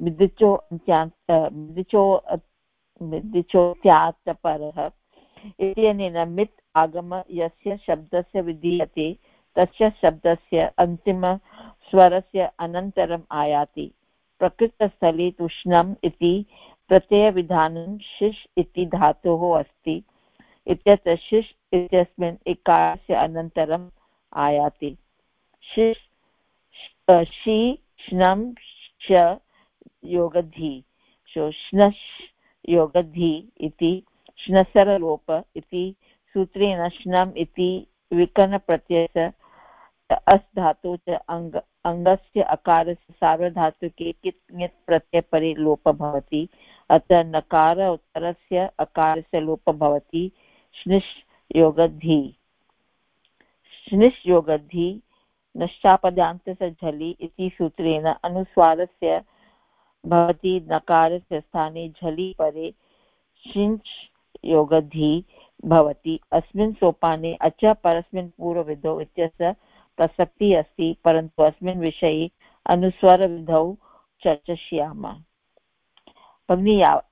मिदिचोत्यात्तपरः इत्यनेन मित् आगम यस्य शब्दस्य विधीयते तस्य शब्दस्य अन्तिमस्वरस्य अनन्तरम् आयाति। प्रकृतस्थले तु श्नम् इति प्रत्ययविधानं शिश् इति धातोः अस्ति इत्यत्र शिश् इत्यस्मिन् इकारस्य अनन्तरम् आयाति। शिश् शी श्नम् च योगधी, श्नश् योगधी इति श्नसरलोप इति सूत्रेण श्नम् इति विकरणप्रत्ययस्य अस् धातु च अङ्गस्य अकारस्य सार्वधातुके कित् ङित् प्रत्ययपरे लोपः भवति। अत्र नकार उत्तरस्य अकारस्य लोपः भवति। श्निश् योगद्धि श्निश् योगद्धि नश्चापदान्तस्य झलि इति सूत्रेण अनुस्वारस्य भवति। नकारस्य स्थाने झलि परे शिञ्च् योगद्धि भवति। अस्मिन् सोपाने अच परस्मिन् पूर्वविधौ इत्यस्य प्रसक्तिः अस्ति, परन्तु अस्मिन् विषये अनुस्वारविधौ चर्चयिष्यामः। भगिनी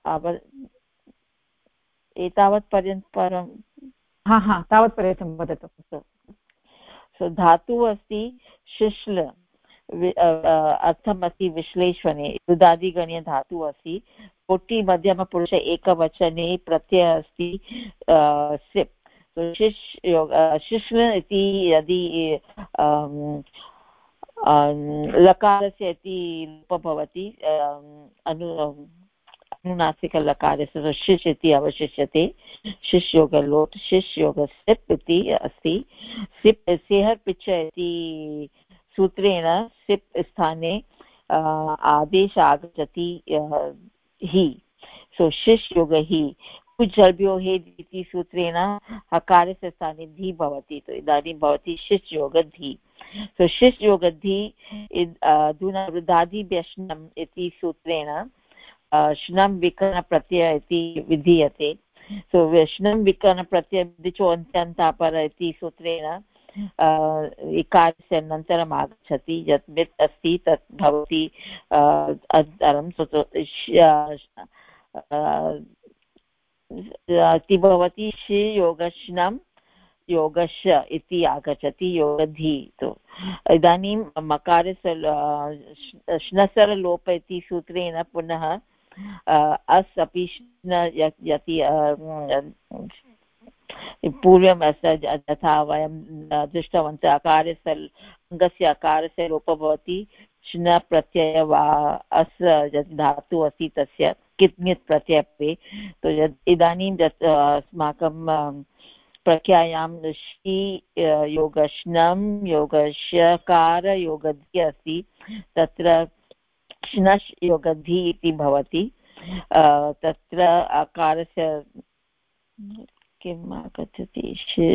एतावत् पर्यन्तं तावत्पर्यन्तं वदतु। सो धातुः अस्ति शिश्ल, अर्थमस्ति विश्लेषणे, रुदादिगणीय धातुः अस्ति। कोटि मध्यमपुरुष एकवचने प्रत्ययः अस्ति सिप्। शिश्ल इति यदि लकारस्य इति लोपः भवति अनुनासिकलकारस्य शिश् इति अवशिष्यते। शिश् योग लोट्, शिश् योग सिप् इति अस्ति। सिप् सेहर् पिच इति सूत्रेण सिप् स्थाने आदेश आगच्छति हि। सो शिश् योग हि कुजल्भ्यो हे इति सूत्रेण हकारस्य स्थाने धी भवति। तो इदानीं भवति शिश् योग धी। सो शिश् योग धी अधुना वृद्धादिभ्यश्नम् इति सूत्रेण श्नं विकरणप्रत्यय इति विधीयते। सो श्नं विकरणप्रत्यय दिचो अन्त्यान्तापर इति सूत्रेण इकारस्य अनन्तरम् आगच्छति। यत् मित् अस्ति तत् भवति अन्तरं इति भवति। शि योगश्नं योगस्य इति आगच्छति योगधि। तो इदानीं मकारस्य श्नसरलोप इति सूत्रेण पुनः अस् अपि यति पूर्वं यथा वयं दृष्टवन्तः अकारस्य अङ्गस्य अकारस्य लोपः भवति। श्न प्रत्यय वा अस् यत् धातुः अस्ति तस्य कित् ङित् प्रत्यये। तो इदानीं यत् अस्माकं प्रख्यायां शी योगश्नं योगश्यकार योगधि अस्ति, तत्र श्नश् योगधि इति भवति। तत्र अकारस्य किम् आगच्छति,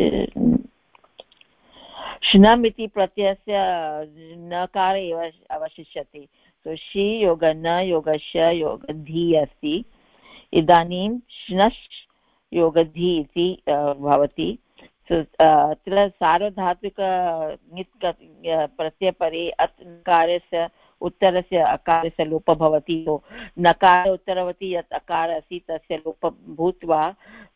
श्नम् इति प्रत्ययस्य नकार एव अवशिष्यते। सो शि योग न योगस्य योगधि अस्ति। इदानीं श्नश् योगधि इति भवति। अत्र सार्वधातुक ङित् प्रत्ययपरे अत् नकारस्य उत्तरस्य अकारस्य लोपः भवति। तो नकार उत्तरवती यत् अकार अस्ति तस्य लोपः भूत्वा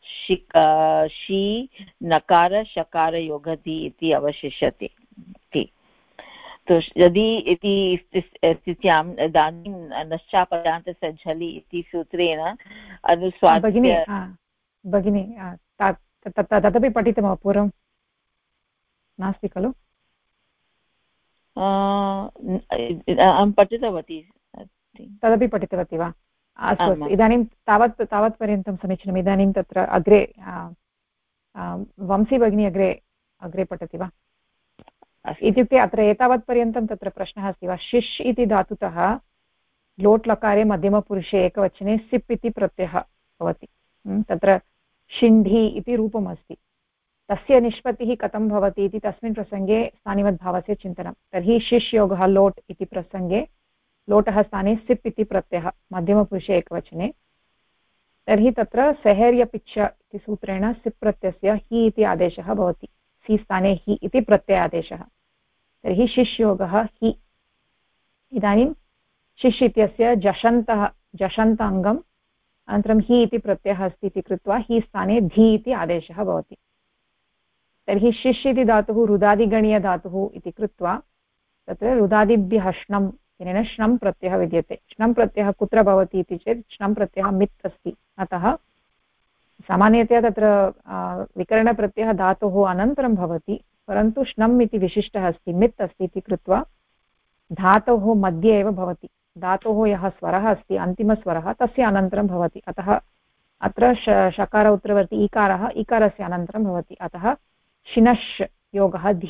शी नकार शकार योगधि इति अवशिष्यते। तो यदि इति स्थित्यां इदानीं नश्चापदान्तस्य झलि इति सूत्रेण अनुस्वारस्य भगिनी तदपि पठितं पूर्वं नास्ति खलु? अहं पठितवती, तदपि पठितवती वा? अस्तु, इदानीं तावत्पर्यन्तं समीचीनम्। इदानीं तत्र अग्रे वंशी भगिनी अग्रे पठति वा? इत्युक्ते अत्र एतावत्पर्यन्तं तत्र प्रश्नः अस्ति वा? शिश् इति धातुतः लोट् लकारे मध्यमपुरुषे एकवचने सिप् इति प्रत्ययः भवति। तत्र शिण्ढि इति रूपम् अस्ति। तस्य निष्पत्तिः कथं भवति इति तस्मिन् प्रसङ्गे स्थानिवद्भावस्य चिन्तनं। तर्हि शिश् योगः लोट् इति प्रसङ्गे लोटः स्थाने सिप् इति प्रत्ययः मध्यमपुरुषे एकवचने। तर्हि तत्र सेहेर्यपिच्छ इति सूत्रेण सिप् प्रत्ययस्य हि इति आदेशः भवति। सि स्थाने हि इति प्रत्ययादेशः। तर्हि शिश् योगः हि। इदानीं शिश् इत्यस्य जषन्त अङ्गम् अनन्तरं हि इति प्रत्ययः अस्ति इति कृत्वा हि स्थाने धी इति आदेशः भवति। तर्हि शिश् इति धातुः रुदादिगणीयधातुः इति कृत्वा तत्र रुदादिभ्यः श्नम् इत्यनेन श्नं प्रत्ययः विद्यते। श्नं प्रत्ययः कुत्र भवति इति चेत् श्नं प्रत्ययः मित् अस्ति। अतः सामान्यतया तत्र विकरणप्रत्ययः धातोः अनन्तरं भवति, परन्तु श्नम् इति विशिष्टः अस्ति, मित् अस्ति इति कृत्वा धातोः मध्ये एव भवति। धातोः यः स्वरः अस्ति अन्तिमस्वरः तस्य अनन्तरं भवति। अतः अत्र शकार उत्तरवर्ती इकारः इकारस्य अनन्तरं भवति। अतः शिनश् योगः धी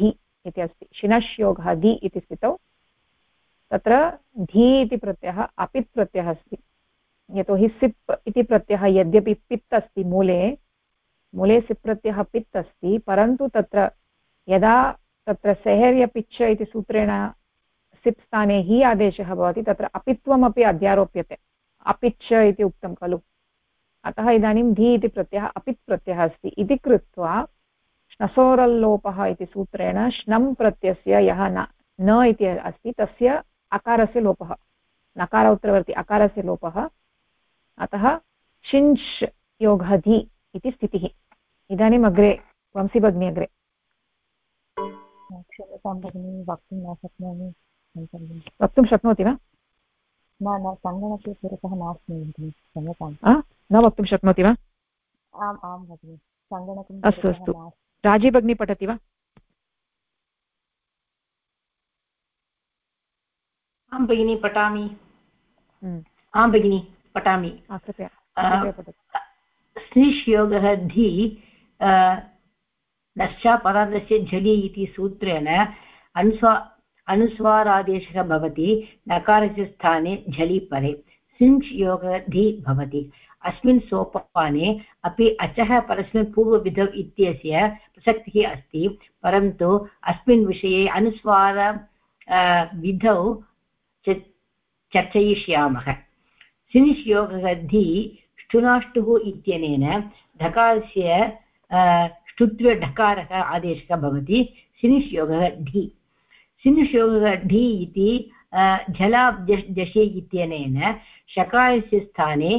इति अस्ति शिनश् योगः धि इति स्थितौ तत्र धी इति प्रत्ययः अपित् प्रत्ययः अस्ति यतोहि सिप् इति प्रत्ययः यद्यपि पित् अस्ति मूले सिप् प्रत्ययः पित् अस्ति परन्तु तत्र यदा तत्र सेहर्यपिच्छ इति सूत्रेण सिप् स्थाने हि आदेशः भवति तत्र अपित्वमपि अध्यारोप्यते अपिच्छ इति उक्तं खलु अतः इदानीं धी इति प्रत्ययः अपित् प्रत्ययः अस्ति इति कृत्वा श्नसोरल्लोपः इति सूत्रेण श्नं प्रत्ययस्य यः न इति अस्ति तस्य अकारस्य लोपः नकार उत्तरवर्ति अकारस्य लोपः अतः शिञ्च् योगः धि इति स्थितिः इदानीम् अग्रे वंशी भगिनी अग्रे क्षम्यतां भगिनी वक्तुं न शक्नोमि वक्तुं शक्नोति वा न सङ्गणके पुरतः नास्मि क्षम्यतां न वक्तुं शक्नोति वा आम् आं भगिनि सङ्गणकं अस्तु अस्तु राजी भगिनी पठति वा आं भगिनी पठामि आं भगिनी पठामि स्निश् योगः धि नश्चापराधस्य झलि इति सूत्रेण अनुस्वारादेशः भवति नकारस्य स्थाने झलि परे सिञ्च् योगः धि भवति अस्मिन् सोपाने अपि अचः परस्मिन् पूर्वविधौ इत्यस्य प्रसक्तिः अस्ति परन्तु अस्मिन् विषये अनुस्वार विधौ चर्चयिष्यामः सिनिश् योगः धि ष्टुनाष्टुः इत्यनेन ढकारस्य ष्टुत्वढकारः आदेशः भवति सिनिश् योगः ढि सिनिश् योगः ढि इति झलाब्जशि इत्यनेन शकारस्य स्थाने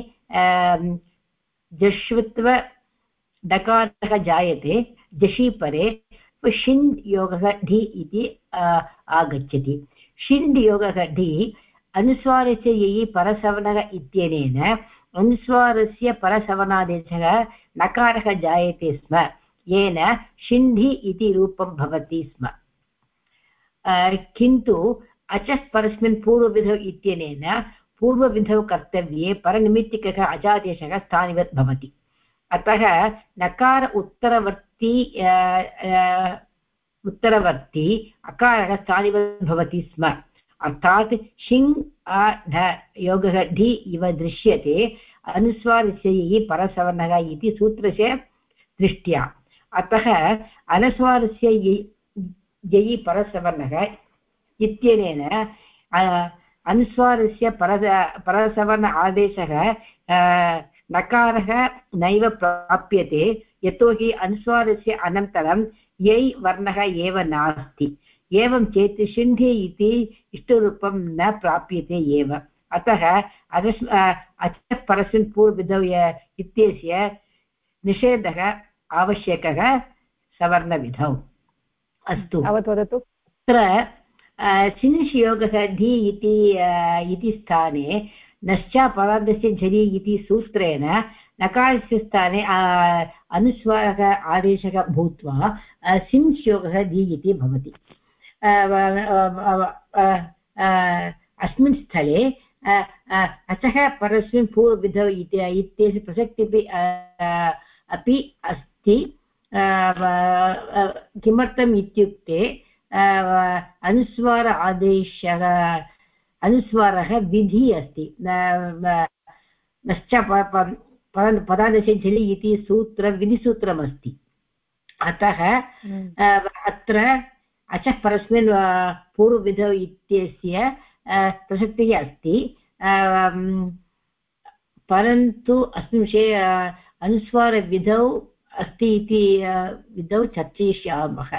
जश्वत्व डकारः जायते जशि परे शिन् योगः ढि इति आगच्छति शिण् योगः ढि अनुस्वारस्य ययि परसवर्णः इत्यनेन अनुस्वारस्य परसवर्णादेशः नकारः जायते स्म येन शिण्ढि इति रूपं भवति स्म किन्तु अचः परस्मिन् पूर्वविधौ इत्यनेन पूर्वविधौ कर्तव्ये परनिमित्तिकः अजादेशः स्थानिवत् भवति अतः नकार उत्तरवर्ती अकारः स्थानिवत् भवति स्म अर्थात् शिङ् योगः ढि इव दृश्यते अनुस्वारस्य यि परसवर्णः इति सूत्रस्य दृष्ट्या अतः अनुस्वारस्य ययि परसवर्णः इत्यनेन अनुस्वारस्य परसवर्ण आदेशः नकारः नैव प्राप्यते यतोहि अनुस्वारस्य अनन्तरं यै वर्णः एव नास्ति एवं चेत् शिण्ढि इति इष्टरूपं न प्राप्यते एव अतः अचः परस्मिन् पूर्वविधौ इत्यस्य निषेधः आवश्यकः सवर्णविधौ अस्तु तावत् वदतु अत्र सिनिश् योगः धि इति स्थाने नश्चापराधस्य झलि इति सूत्रेण नकारस्य स्थाने अनुस्वारः आदेशः भूत्वा सिन्स् योगः धि इति भवति अस्मिन् स्थले अचः परस्मिन् पूर्वविधौ इत्यस्य प्रसक्तिः अपि अस्ति किमर्थम् इत्युक्ते अनुस्वार आदेशः अनुस्वारः विधि अस्ति नश्च पदादेशे झलि इति विधिसूत्रमस्ति अतः अत्र अचः परस्मिन् पूर्वविधौ इत्यस्य प्रसक्तिः अस्ति परन्तु अस्मिन् विषये अनुस्वारविधौ अस्ति इति विधौ चर्चयिष्यामः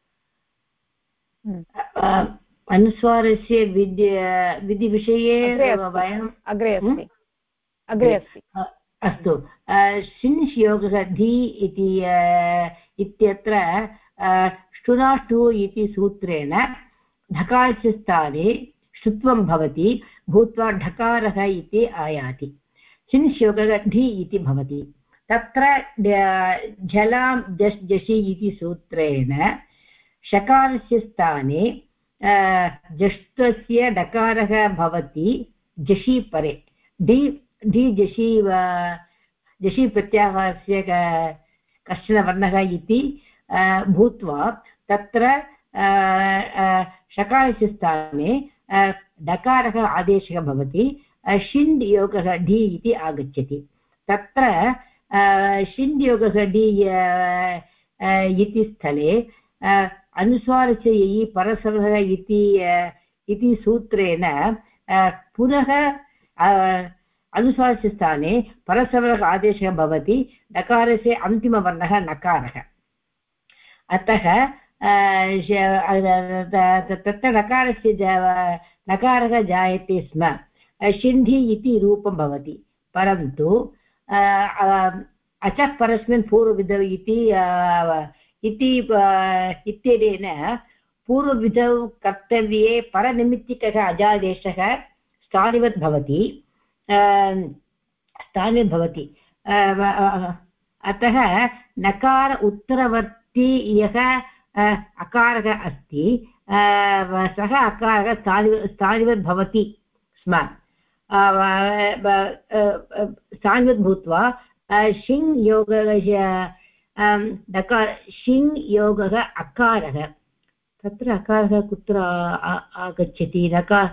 अनुस्वारस्य विधिविषये वयम् अग्रे अस्ति अस्तु शिन्स् योगः धि इत्यत्र ष्टुनाष्टु इति सूत्रेण ढकारस्य स्थाने ष्टुत्वं भवति भूत्वा ढकारः इति आयाति शिन्स् योगः ढि इति भवति तत्र झलां जशि इति सूत्रेण शकारस्य स्थाने जष्टस्य डकारः भवति जशि परे ढि जशि प्रत्याहारस्य कश्चन वर्णः इति भूत्वा तत्र षकारस्य स्थाने डकारः आदेशः भवति शिण् योगः ढि इति आगच्छति तत्र शिण् योगः ढि इति स्थले अनुस्वारस्य ययि परसवः इति सूत्रेण पुनः अनुस्वारस्य स्थाने परसवः आदेशः भवति नकारस्य अन्तिमवर्णः नकारः अतः तत्र नकारः जायते स्म शिण्ढि इति रूपं भवति परन्तु अचः परस्मिन् पूर्वविधौ इत्यनेन पूर्वविधौ कर्तव्ये परनिमित्तिकः अजादेशः स्थानिवत् भवति अतः नकार उत्तरवर्ती यः अकारः अस्ति सः अकारः स्थानिवत् भवति स्म स्थानिवत् भूत्वा शिङ् योगः शिङ् योगः अकारः तत्र अकारः कुत्र आगच्छति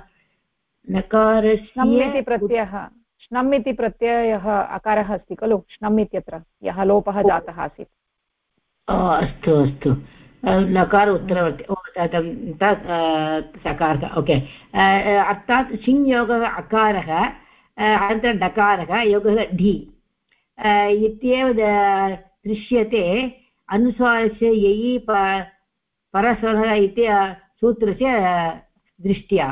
नकारस्य प्रत्ययः श्नम् इति प्रत्ययः अकारः अस्ति खलु श्नम् इत्यत्र यः लोपः जातः आसीत् अस्तु अस्तु नकार उत्तरवर्ति सकारः ओके अर्थात् शिङ् योगः अकारः अनन्तरं डकारः योगः ढि इत्येव दृश्यते अनुस्वारस्य ययि परस्वरः इति सूत्रस्य दृष्ट्या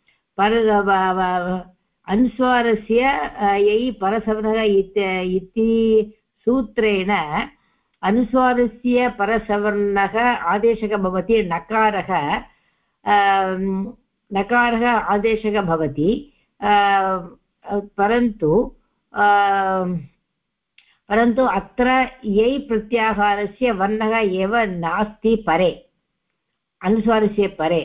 अनुस्वारस्य ययि परसवर्णः इति सूत्रेण अनुस्वारस्य परसवर्णः आदेशः भवति नकारः आदेशः भवति परन्तु अत्र यै प्रत्याहारस्य वर्णः एव नास्ति परे अनुस्वारस्य परे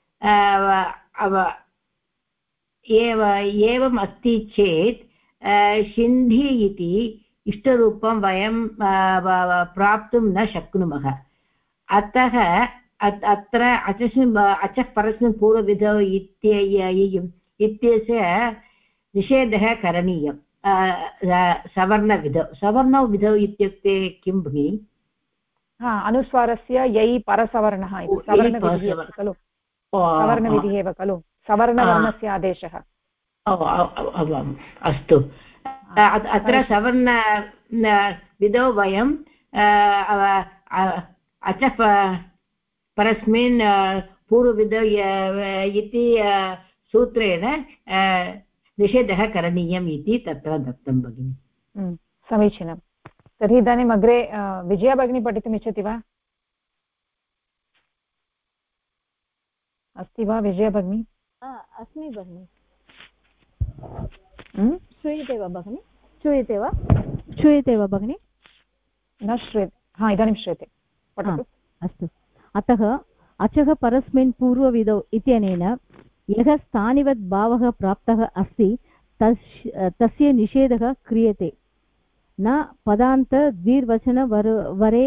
एवम् अस्ति चेत् शिण्ढि इति इष्टरूपं वयं प्राप्तुं न शक्नुमः अतः अत्र अचः परस्मिन् पूर्वविधौ इत्यस्य निषेधः करणीयं सवर्णविधौ इत्युक्ते किं भगिनि अनुस्वारस्य यै परसवर्णः इति सवर्णविधिः अस्ति खलु सवर्णविधिः एव खलु सवर्णवर्णस्य आदेशः अस्तु अत्र सवर्ण विधौ वयं अचः परस्मिन् पूर्वविधौ इति सूत्रेण निषेधः करणीयम् इति तत्र दत्तं भगिनि समीचीनं तर्हि इदानीम् अग्रे विजया भगिनी पठितुम् इच्छति वा अस्ति वा विजया भगिनी अस्मि भगिनि श्रूयते वा भगिनि श्रूयते वा भगिनि न श्रूयते इदानीं श्रूयते पठतु अस्तु अतः अचः परस्मिन् पूर्वविधौ इत्यनेन यः स्थानिवत् भावः प्राप्तः अस्ति तस्य निषेधः क्रियते न पदान्त द्विर्वचनवरे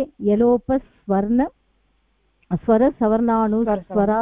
स्वरसवर्णानुस्वरा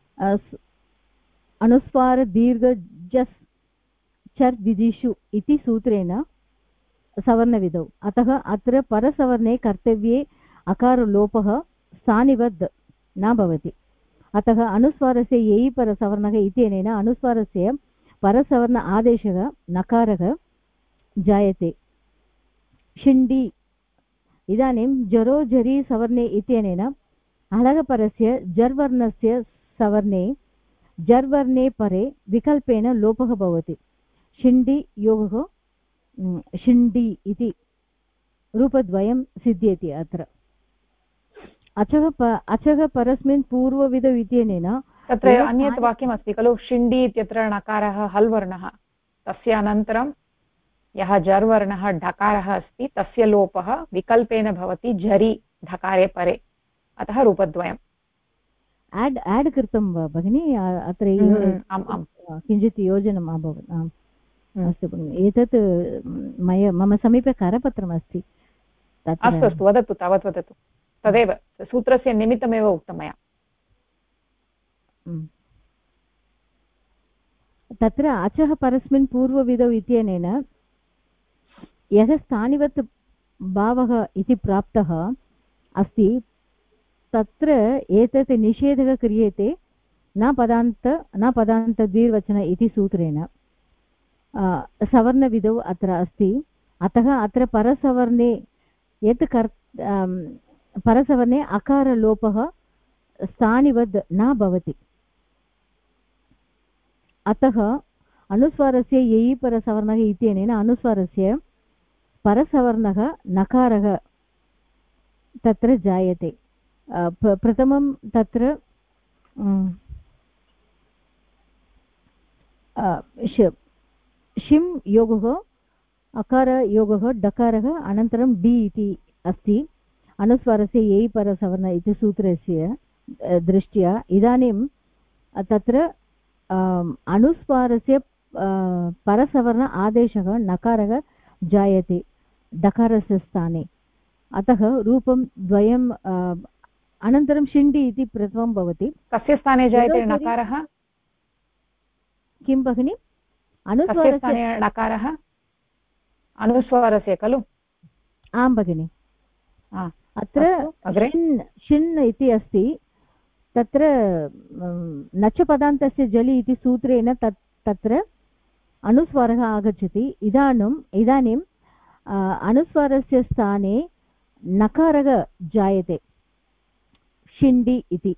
अनुस्वार दीर्घजस् चर् विधिषु इति सूत्रेण सवर्णविधौ अतः अत्र परसवर्णे कर्तव्ये अकारलोपः स्थानिवद् न भवति अतः अनुस्वारस्य यै परसवर्णः इत्यनेन अनुस्वारस्य परसवर्ण आदेशः नकारः जायते शिण्डि इदानीं जरो जरि सवर्णे इत्यनेन हलगपरस्य जर्वर्णस्य सवर्णे जर्वर्णे परे विकल्पेन लोपः भवति शिण्डि योगः शिण्डि इति रूपद्वयं सिद्ध्यति अत्र अचः परस्मिन् पूर्वविधौ इत्यनेन तत्र अन्यत् वाक्यमस्ति खलु शिण्डि इत्यत्र नकारः हल् वर्णः तस्य अनन्तरं यः जर्वर्णः ढकारः अस्ति तस्य लोपः विकल्पेन भवति झरि ढकारे परे अतः रूपद्वयम् एड् कृतं वा भगिनि अत्र किञ्चित् योजनम् अभवत् अस्तु भगिनि एतत् मम समीपे करपत्रमस्ति अस्तु वदतु तावत् वदतु तदेव सूत्रस्य निमित्तमेव उक्तं मया तत्र अचः परस्मिन् पूर्वविधौ इत्यनेन यः स्थानिवत् भावः इति प्राप्तः अस्ति तत्र एतत् निषेधः क्रियते न पदान्तद्विर्वचन इति सूत्रेण सवर्णविधौ अत्र अस्ति अतः अत्र परसवर्णे यत् परसवर्णे अकारलोपः स्थानिवद् न भवति अतः अनुस्वारस्य ययि परसवर्णः इत्यनेन अनुस्वारस्य परसवर्णः नकारः तत्र जायते प्रथमं तत्र शिम् योगः अकारयोगः डकारः अनन्तरं डि इति अस्ति अनुस्वारस्य ययि परसवर्ण इति सूत्रस्य दृष्ट्या इदानीं तत्र अनुस्वारस्य परसवर्ण आदेशः नकारः जायते डकारस्य स्थाने अतः रूपं द्वयं अनन्तरं शिण्डि इति प्रथमं भवति कस्य स्थाने जायते नकारः किं भगिनि अनुस्वारस्य नकारः अनुस्वारस्य खलु आं भगिनि अत्र शिन् इति अस्ति तत्र नचपदान्तस्य जलि इति सूत्रेण तत्र अनुस्वारः आगच्छति इदानीम् अनुस्वारस्य स्थाने नकारः जायते शिण्डि इति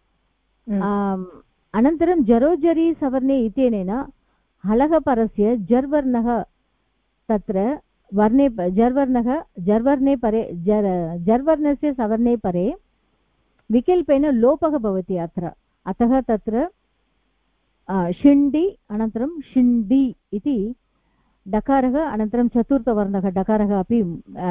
अनन्तरं जरोजरि सवर्णे इत्यनेन हलः परस्य जर्वर्णः तत्र वर्णे जर्वर्णे परे जर्वर्णस्य सवर्णे परे विकल्पेन लोपः भवति अतः तत्र शिण्डि अनन्तरं शिण्डि इति डकारः अनन्तरं चतुर्थवर्णः डकारः अपि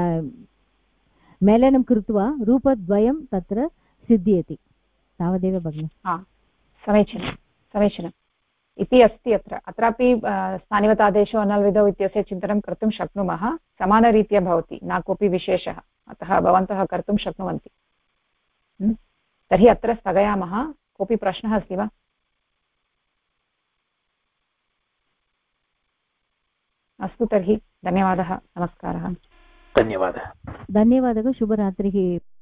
मेलनं कृत्वा रूपद्वयं तत्र सिद्ध्यति तावदेव भगिनि समीचीनम् इति अस्ति अत्रापि स्थानिवतादेशो अनल्विधौ इत्यस्य चिन्तनं कर्तुं शक्नुमः समानरीत्या भवति न कोऽपि विशेषः अतः भवन्तः कर्तुं शक्नुवन्ति तर्हि अत्र स्थगयामः कोऽपि प्रश्नः अस्ति वा अस्तु तर्हि धन्यवादः नमस्कारः धन्यवादः शुभरात्रिः